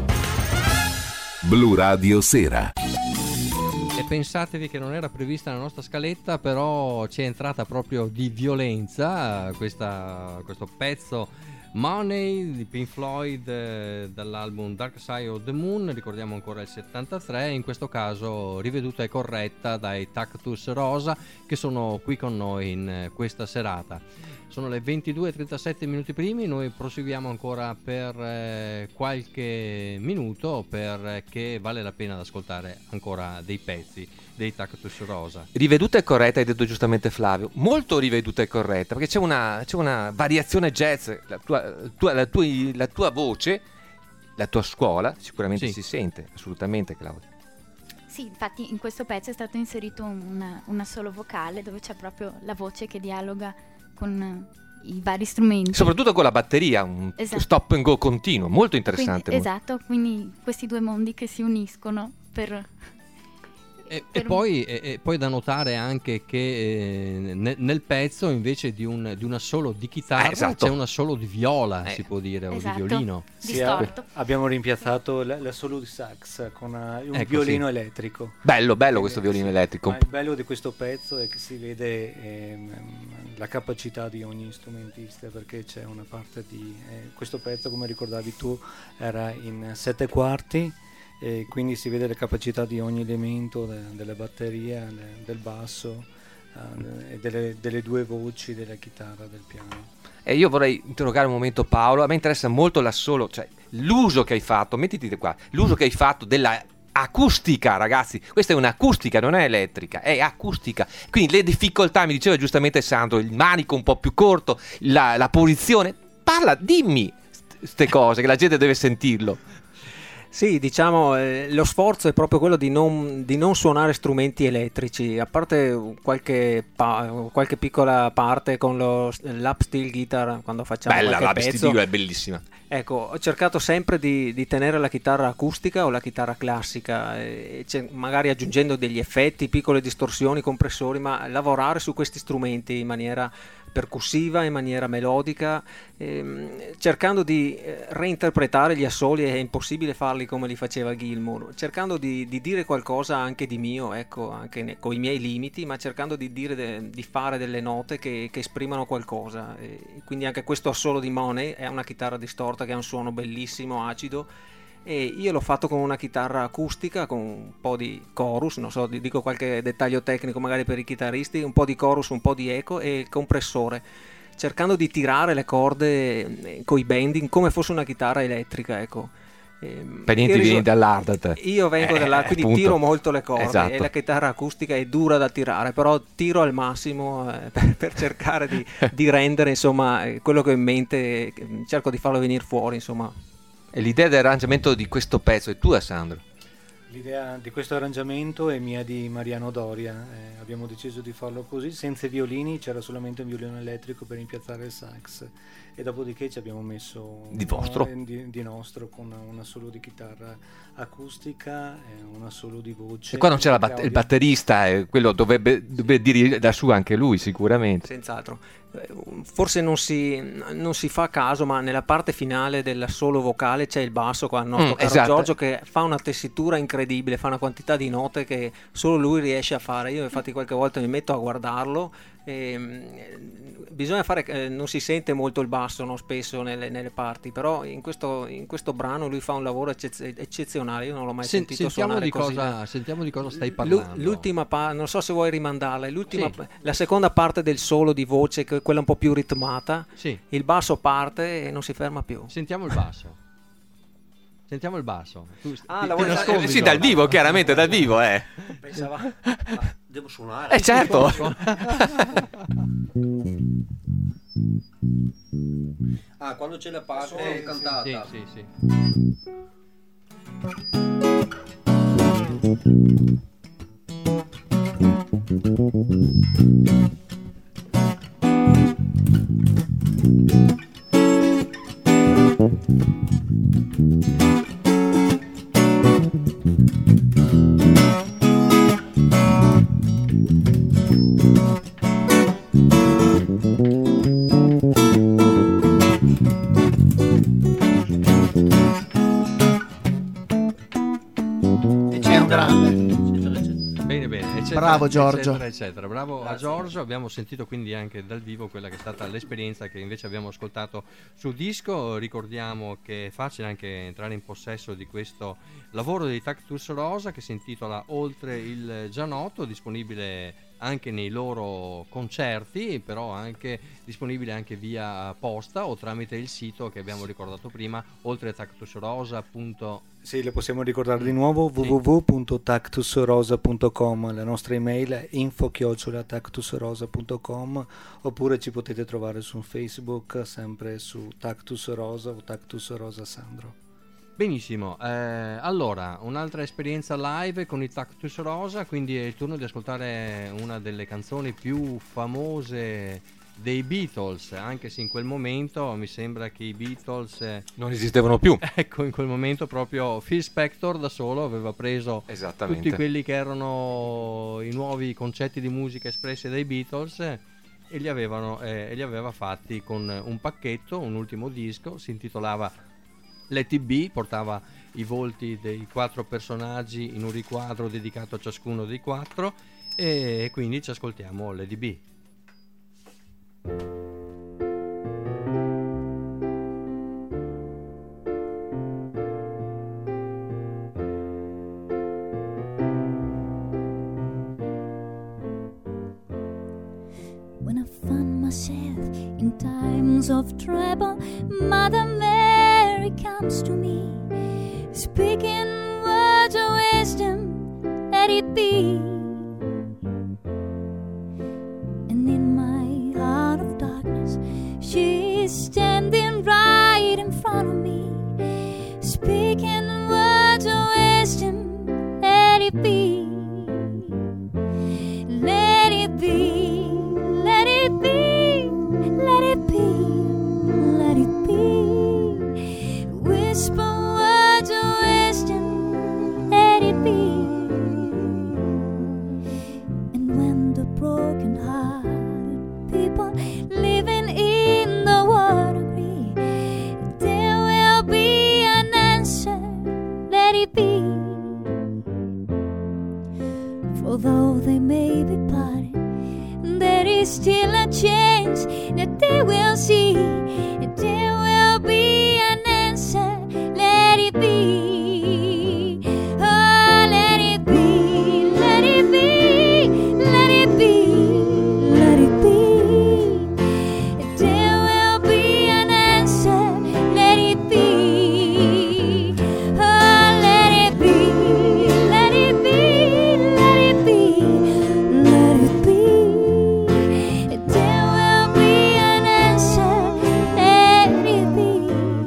Blu Radio Sera. E pensatevi che non era prevista la nostra scaletta, però ci è entrata proprio di violenza questa, questo pezzo Money di Pink Floyd eh, dall'album Dark Side of the Moon, ricordiamo ancora il settantatré, in questo caso riveduta e corretta dai Cactus Rosa, che sono qui con noi in eh, questa serata. Sono le ventidue e trentasette minuti primi, noi proseguiamo ancora per eh, qualche minuto perché vale la pena ascoltare ancora dei pezzi dei Cactus Rosa. Riveduta e corretta, hai detto giustamente Flavio, molto riveduta e corretta, perché c'è una, c'è una variazione jazz, la tua, tua, la, tua, la tua voce, la tua scuola, sicuramente Sì. si sente, assolutamente Claudia. Sì, infatti in questo pezzo è stato inserito una, una solo vocale dove c'è proprio la voce che dialoga con i vari strumenti. Soprattutto con la batteria, un Esatto. stop and go continuo, molto interessante. Quindi, esatto, quindi questi due mondi che si uniscono per... E, e, poi, e, e poi da notare anche che eh, ne- nel pezzo invece di un, di un assolo di chitarra Eh, esatto. c'è un assolo di viola, Eh. si può dire, o Esatto. di violino. Sì, a- abbiamo rimpiazzato la, la solo di sax con uh, un Ecco, violino sì. elettrico. Bello, bello Eh, questo violino sì. elettrico. Ma il bello di questo pezzo è che si vede ehm, la capacità di ogni strumentista, perché c'è una parte di eh, questo pezzo, come ricordavi tu, era in sette quarti, e quindi si vede la capacità di ogni elemento de- della batteria, de- del basso eh, e delle, delle due voci della chitarra, del piano. E io vorrei interrogare un momento Paolo, a me interessa molto l'assolo, cioè l'uso che hai fatto, mettiti qua, l'uso che hai fatto della acustica, ragazzi, questa è un'acustica, non è elettrica, è acustica, quindi le difficoltà, mi diceva giustamente Sandro, il manico un po' più corto, la, la posizione, parla, dimmi queste cose che la gente deve sentirlo. Sì, diciamo, eh, lo sforzo è proprio quello di non, di non suonare strumenti elettrici, a parte qualche, pa- qualche piccola parte con lo, l'up steel guitar quando facciamo Bella, qualche la pezzo. vestidura è bellissima. Ecco, ho cercato sempre di, di tenere la chitarra acustica o la chitarra classica, e c'è- magari aggiungendo degli effetti, piccole distorsioni, compressori, ma lavorare su questi strumenti in maniera percussiva, in maniera melodica, ehm, cercando di eh, reinterpretare gli assoli. È impossibile farli come li faceva Gilmour, cercando di, di dire qualcosa anche di mio, ecco, anche ne- con i miei limiti, ma cercando di, dire de- di fare delle note che, che esprimano qualcosa. E quindi anche questo assolo di Money è una chitarra distorta che ha un suono bellissimo, acido, e io l'ho fatto con una chitarra acustica con un po' di chorus, non so, dico qualche dettaglio tecnico magari per i chitarristi, un po' di chorus, un po' di eco e il compressore, cercando di tirare le corde con i bending come fosse una chitarra elettrica, ecco. Ehm, Per niente il risu- vieni dall'Hard te. Io vengo Eh, dall'Hard, quindi appunto. tiro molto le corde, Esatto. e la chitarra acustica è dura da tirare, però tiro al massimo eh, per, per cercare di, di rendere, insomma, eh, quello che ho in mente, eh, cerco di farlo venire fuori, insomma. E l'idea dell'arrangiamento di questo pezzo è tua, Sandro? L'idea di questo arrangiamento è mia di Mariano Doria, eh, abbiamo deciso di farlo così, senza i violini, c'era solamente un violino elettrico per rimpiazzare il sax, e dopodiché ci abbiamo messo Di vostro? uno di, di nostro, con una solo di chitarra acustica e una solo di voce. E qua non c'è la bat- Claudia. il batterista, eh, quello dovrebbe, dovrebbe dire da su anche lui sicuramente. Senz'altro. Eh, Forse non si, non si fa caso, ma nella parte finale del solo vocale c'è il basso qua, il nostro Mm, caro esatto. Giorgio, che fa una tessitura incredibile, fa una quantità di note che solo lui riesce a fare. Io infatti qualche volta mi metto a guardarlo e, mm, bisogna fare, eh, non si sente molto il basso, no, spesso nelle, nelle parti, però in questo, in questo brano lui fa un lavoro eccez- eccezionale, io non l'ho mai Sen- sentito sentiamo, suonare di così. cosa, sentiamo di cosa stai L'u- parlando. L'ultima parte, non so se vuoi rimandarla, l'ultima, Sì. la seconda parte del solo di voce, che è quella un po' più ritmata, Sì. il basso parte e non si ferma più. Sentiamo il basso. Sentiamo il basso. Tu, Ah, ti- la ti vuoi- nascondi, Eh, sì, no? dal vivo, chiaramente dal vivo, eh. Pensava, ah, devo suonare. Eh certo. Ah, quando c'è la parte cantata. Sì, sì, sì. E c'è un grande. Bene, bene, eccetera, Bravo Giorgio. eccetera, eccetera. Bravo a Giorgio. Abbiamo sentito quindi anche dal vivo quella che è stata l'esperienza che invece abbiamo ascoltato su disco. Ricordiamo che è facile anche entrare in possesso di questo lavoro di Cactus Rosa che si intitola Oltre il già noto, disponibile anche nei loro concerti, però anche disponibile anche via posta o tramite il sito che abbiamo ricordato prima, oltre tactusrosa punto com. Sì, le possiamo ricordare di nuovo, w w w punto tactusrosa punto com, la nostra email è info chiocciola tactusrosa punto com, oppure ci potete trovare su Facebook sempre su Tactus Rosa o Tactus Rosa Sandro. Benissimo, eh, allora un'altra esperienza live con i Tactus Rosa, quindi è il turno di ascoltare una delle canzoni più famose dei Beatles, anche se in quel momento mi sembra che i Beatles eh, non esistevano più. Ecco, in quel momento proprio Phil Spector da solo aveva preso tutti quelli che erano i nuovi concetti di musica espressi dai Beatles eh, e li, avevano, eh, e li aveva fatti con un pacchetto, un ultimo disco, si intitolava Let It Be, portava i volti dei quattro personaggi in un riquadro dedicato a ciascuno dei quattro e quindi ci ascoltiamo Let It Be. When I find myself in times of trouble, Mother Mary comes to me, speaking words of wisdom, let it be. And in my heart of darkness, she is standing right in front of me, speaking words of wisdom, let it be. Let it be, let it be, let it be, let it be. Whisper words of wisdom, let it be. And when the broken hearted people living in the world agree, there will be an answer, let it be. For though they may be parted, there is still a chance that they will see, that there will be an answer, let it be. Oh, let it be, let it be, let it be, let it be. There will be an answer, let it be. Oh, let it be, let it be, let it be, let it be. There will be an answer, let it be.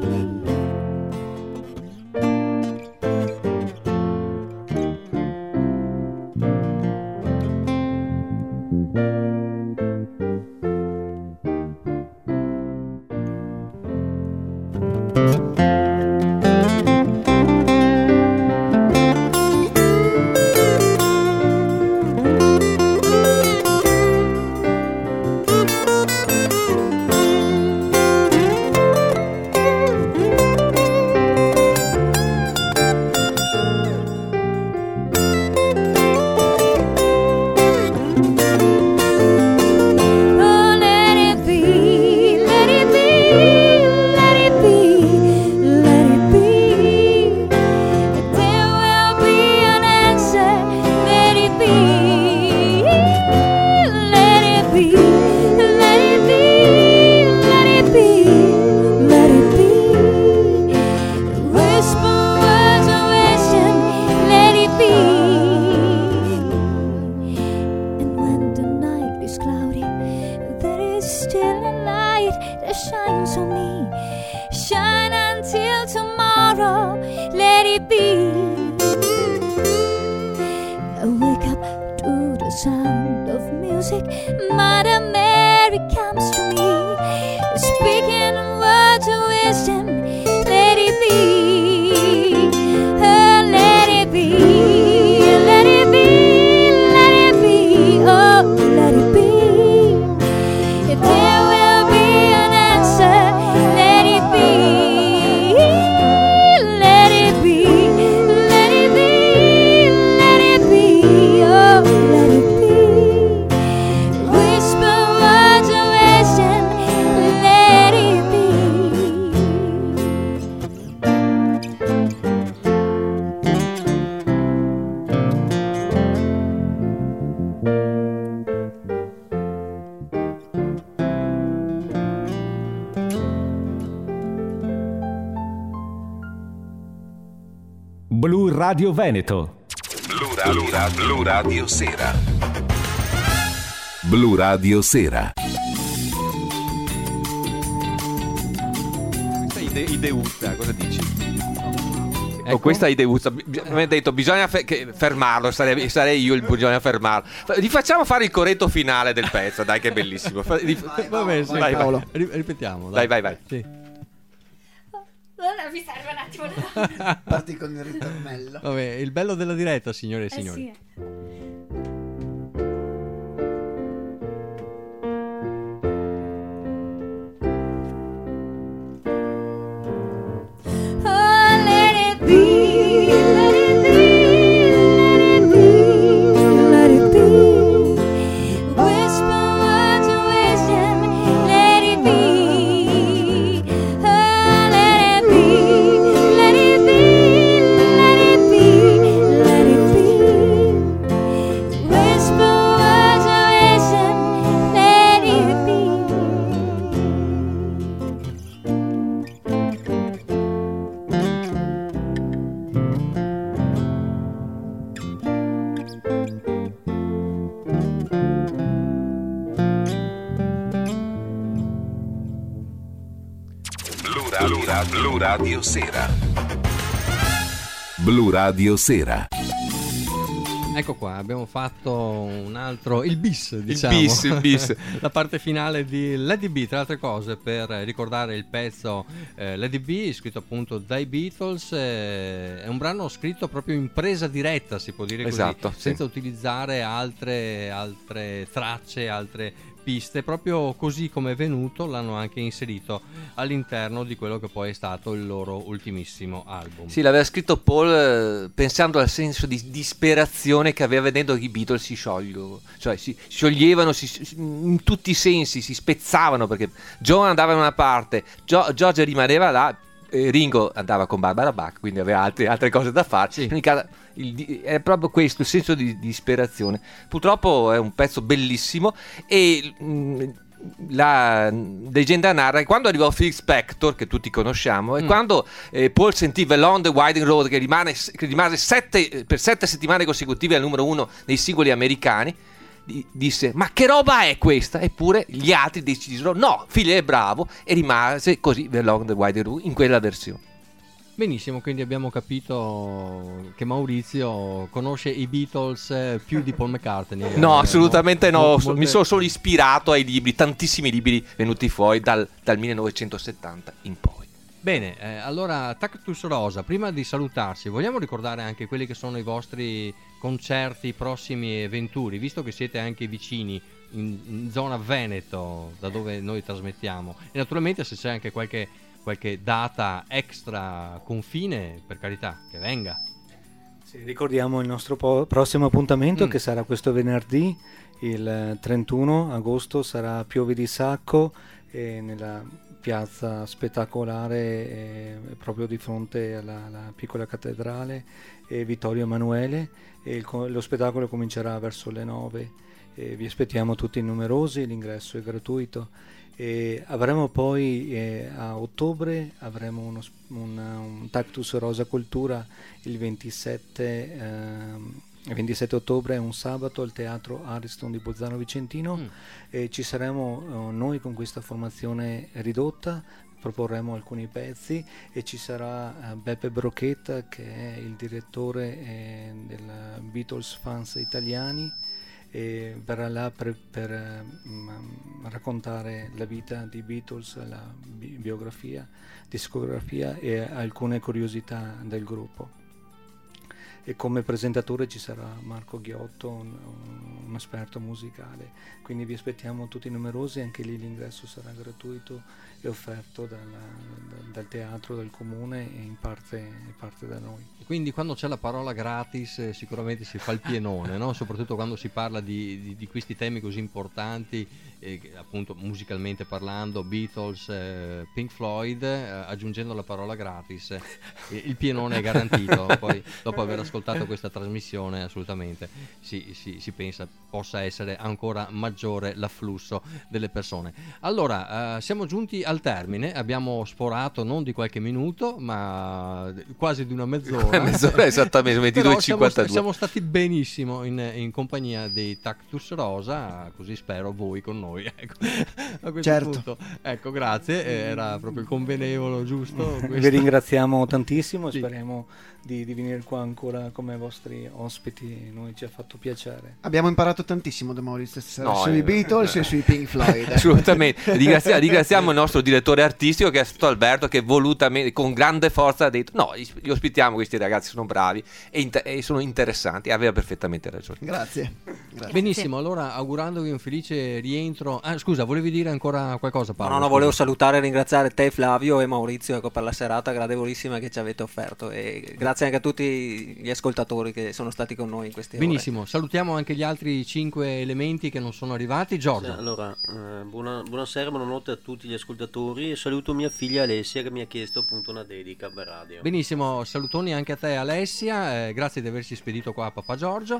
Oh, let it be, let it be, let it be, let it be. There will be an answer, let it be. Let it be, let it be, let it be, let it be. Whisper words of wisdom, let it be. And when the night is cloudy, there is still a light that shines on me. Shine until tomorrow, let it be. I wake up to the sound of music. Mother Mary comes to me, speaking words of wisdom, let it be. Oh, let it be, let it be, let it be. Oh, let it be. There will be an answer, let it be. Blu Radio Veneto. Blu Radio, Blu Radio Sera. Blu Radio Sera. Questa è ide- Ideuzza, cosa dici? Ecco. Oh, questa è Ideuzza. Mi ha detto bisogna fe- che fermarlo, sarei, sarei io il bisogna fermarlo. Gli facciamo fare il corretto finale del pezzo, dai che è bellissimo. Fa- rif- Vabbè, sì, vai, vai. Ri- ripetiamo. Dai, vai, vai. Sì. Allora mi serve un attimo. Parti con il ritornello. Vabbè, il bello della diretta, signore e Eh signori. sì. Blu Radio Sera. Blu Radio Sera. Ecco qua, abbiamo fatto un altro, il bis, diciamo. Il bis, il bis. La parte finale di Lady B, tra altre cose, per ricordare il pezzo eh, Lady B, scritto appunto dai Beatles. Eh, è un brano scritto proprio in presa diretta, si può dire così, esatto, sì. senza utilizzare altre, altre tracce, altre piste, proprio così come è venuto l'hanno anche inserito all'interno di quello che poi è stato il loro ultimissimo album. Sì, l'aveva scritto Paul eh, pensando al senso di disperazione che aveva vedendo che i Beatles si sciogliono, cioè si scioglievano si, in tutti i sensi, si spezzavano, perché John andava da una parte, Gio, George rimaneva là, eh, Ringo andava con Barbara Bach, quindi aveva altre, altre cose da fare. Sì. Quindi, il, è proprio questo il senso di, di disperazione. Purtroppo è un pezzo bellissimo e mh, la leggenda narra che quando arrivò Phil Spector, che tutti conosciamo, e Mm. quando eh, Paul sentì Along the Winding Road, che, rimane, che rimase sette, per sette settimane consecutive al numero uno nei singoli americani, di- disse: ma che roba è questa? Eppure gli altri decisero no, Phil è bravo, e rimase così Along the Winding Road in quella versione. Benissimo, quindi abbiamo capito che Maurizio conosce i Beatles eh, più di Paul McCartney. No, Eh, assolutamente no, Mol- so- molte- mi sono solo ispirato ai libri, tantissimi libri venuti fuori dal, dal millenovecentosettanta in poi. Bene, eh, allora Tactus Rosa, prima di salutarci, vogliamo ricordare anche quelli che sono i vostri concerti prossimi e venturi, visto che siete anche vicini in, in zona Veneto, da dove noi trasmettiamo, e naturalmente se c'è anche qualche, qualche data extra confine, per carità, che venga. Sì, ricordiamo il nostro po- prossimo appuntamento Mm. che sarà questo venerdì, il trentuno agosto, sarà Piove di Sacco, eh, nella piazza spettacolare eh, proprio di fronte alla, alla piccola cattedrale eh, Vittorio Emanuele, e il co- lo spettacolo comincerà verso le nove. Eh, vi aspettiamo tutti numerosi, l'ingresso è gratuito. E avremo poi eh, a ottobre avremo uno, sp- una- un Tactus Rosa Cultura il ventisette, ehm, il ventisette ottobre, è un sabato, al teatro Ariston di Bolzano Vicentino. Mm. E ci saremo eh, noi con questa formazione ridotta, proporremo alcuni pezzi e ci sarà eh, Beppe Brocchetta, che è il direttore eh, del Beatles Fans Italiani, e verrà là per, per eh, m- raccontare la vita di Beatles, la bi- biografia, discografia e alcune curiosità del gruppo. E come presentatore ci sarà Marco Ghiotto, un, un esperto musicale, quindi vi aspettiamo tutti numerosi, anche lì l'ingresso sarà gratuito e offerto dalla- dal, dal teatro, dal comune e in parte, in parte da noi. Quindi quando c'è la parola gratis eh, sicuramente si fa il pienone, no? Soprattutto quando si parla di, di- di questi temi così importanti, eh, che, appunto musicalmente parlando, Beatles, eh, Pink Floyd, eh, aggiungendo la parola gratis, eh, il pienone è garantito. Poi dopo aver ascoltato questa trasmissione assolutamente si, si- si pensa possa essere ancora maggiore l'afflusso delle persone. Allora, eh, siamo giunti al al termine abbiamo sforato non di qualche minuto, ma quasi di una mezz'ora. Mezz'ora esattamente, ventidue e cinquantadue. Siamo, siamo stati benissimo in, in compagnia dei Cactus Rosa, così spero voi con noi. Ecco, a questo certo. punto. Ecco, grazie, era proprio il convenevole giusto. Vi ringraziamo tantissimo, sì. Speriamo di, di venire qua ancora come vostri ospiti, noi ci ha fatto piacere. Abbiamo imparato tantissimo da Maurizio stasera, No, sui eh, Beatles eh, e sui Pink Floyd. Assolutamente, ringraziamo, ringraziamo il nostro direttore artistico che è stato Alberto, che volutamente, con grande forza ha detto no, li ospitiamo, questi ragazzi sono bravi e, inter- e sono interessanti, aveva perfettamente ragione. Grazie. Grazie. Benissimo, allora augurandovi un felice rientro. Ah, scusa, volevi dire ancora qualcosa, Paolo? No, no, no, volevo salutare e ringraziare te, Flavio e Maurizio, ecco, per la serata gradevolissima che ci avete offerto, e grazie anche a tutti gli ascoltatori che sono stati con noi in queste ore. Benissimo, salutiamo anche gli altri cinque elementi che non sono arrivati. Giorgio. Sì, allora, eh, buona, buonasera, buonanotte a tutti gli ascoltatori e saluto mia figlia Alessia che mi ha chiesto appunto una dedica per radio. Benissimo, salutoni anche a te Alessia, eh, grazie di averci spedito qua a Papà Giorgio.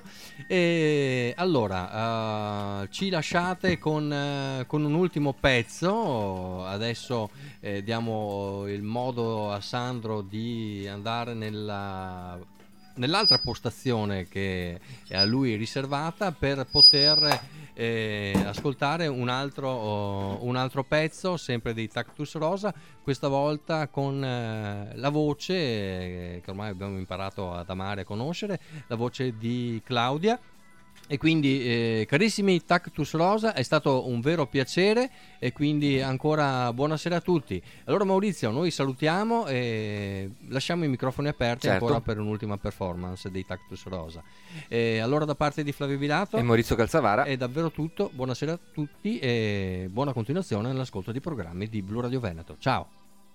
E allora uh, ci lasciate con, uh, con un ultimo pezzo. Adesso eh, diamo il modo a Sandro di andare nella nell'altra postazione che è a lui riservata per poter eh, ascoltare un altro, oh, un altro pezzo sempre dei Cactus Rosa, questa volta con eh, la voce eh, che ormai abbiamo imparato ad amare e a conoscere, la voce di Claudia. E quindi eh, carissimi Cactus Rosa, è stato un vero piacere e quindi ancora buonasera a tutti. Allora Maurizio, noi salutiamo e lasciamo i microfoni aperti, certo, ancora per un'ultima performance dei Cactus Rosa. E allora da parte di Flavio Vilato e Maurizio Calzavara è davvero tutto, buonasera a tutti e buona continuazione nell'ascolto di programmi di Blu Radio Veneto. Ciao!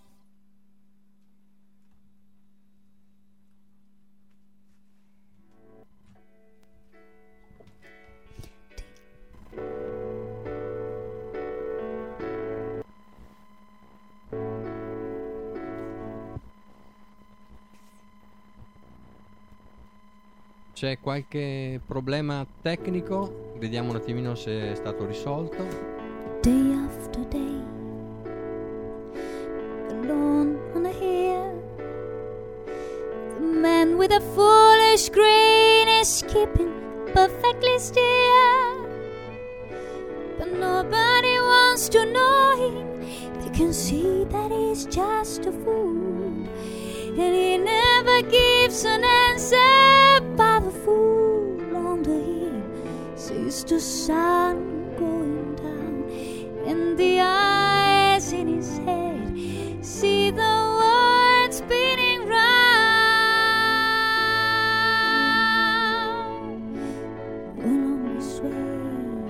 C'è qualche problema tecnico? Vediamo un attimino se è stato risolto. Day after day, alone on a hill, the man with a foolish grin is keeping perfectly still, but nobody wants to know him. They can see that he's just a fool, and he never gives an answer. By the fool on the hill sees the sun going down, and the eyes in his head see the world spinning round. Well, on his way,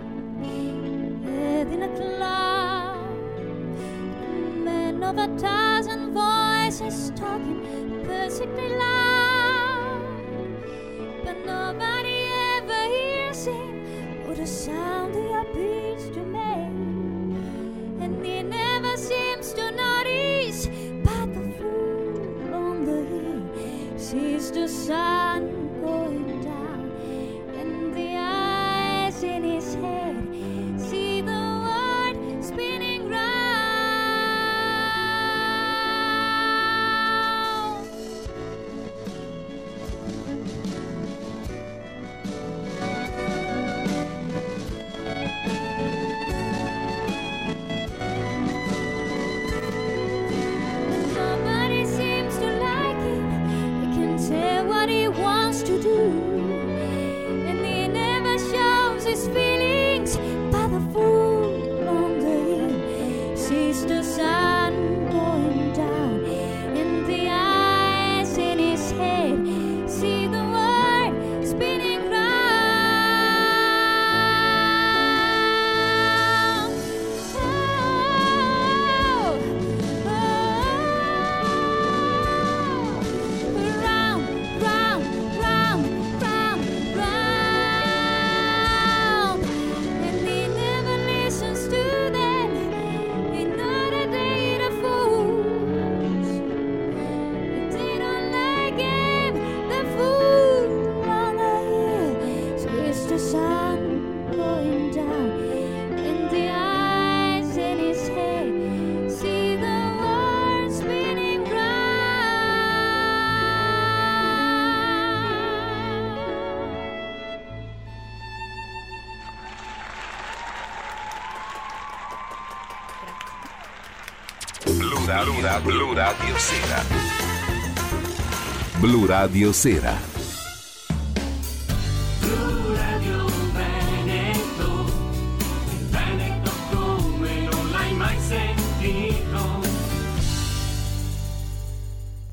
head in a cloud, a man of a thousand voices talking perfectly loud, but nobody ever hears him or the sound he appears to make, and he never seems to notice. But the fool on the hill sees the sun going down, and the eyes in his head see the world spinning round. Nobody seems to like him. He can say what he wants to Blu Radio Sera. Blu Radio Sera.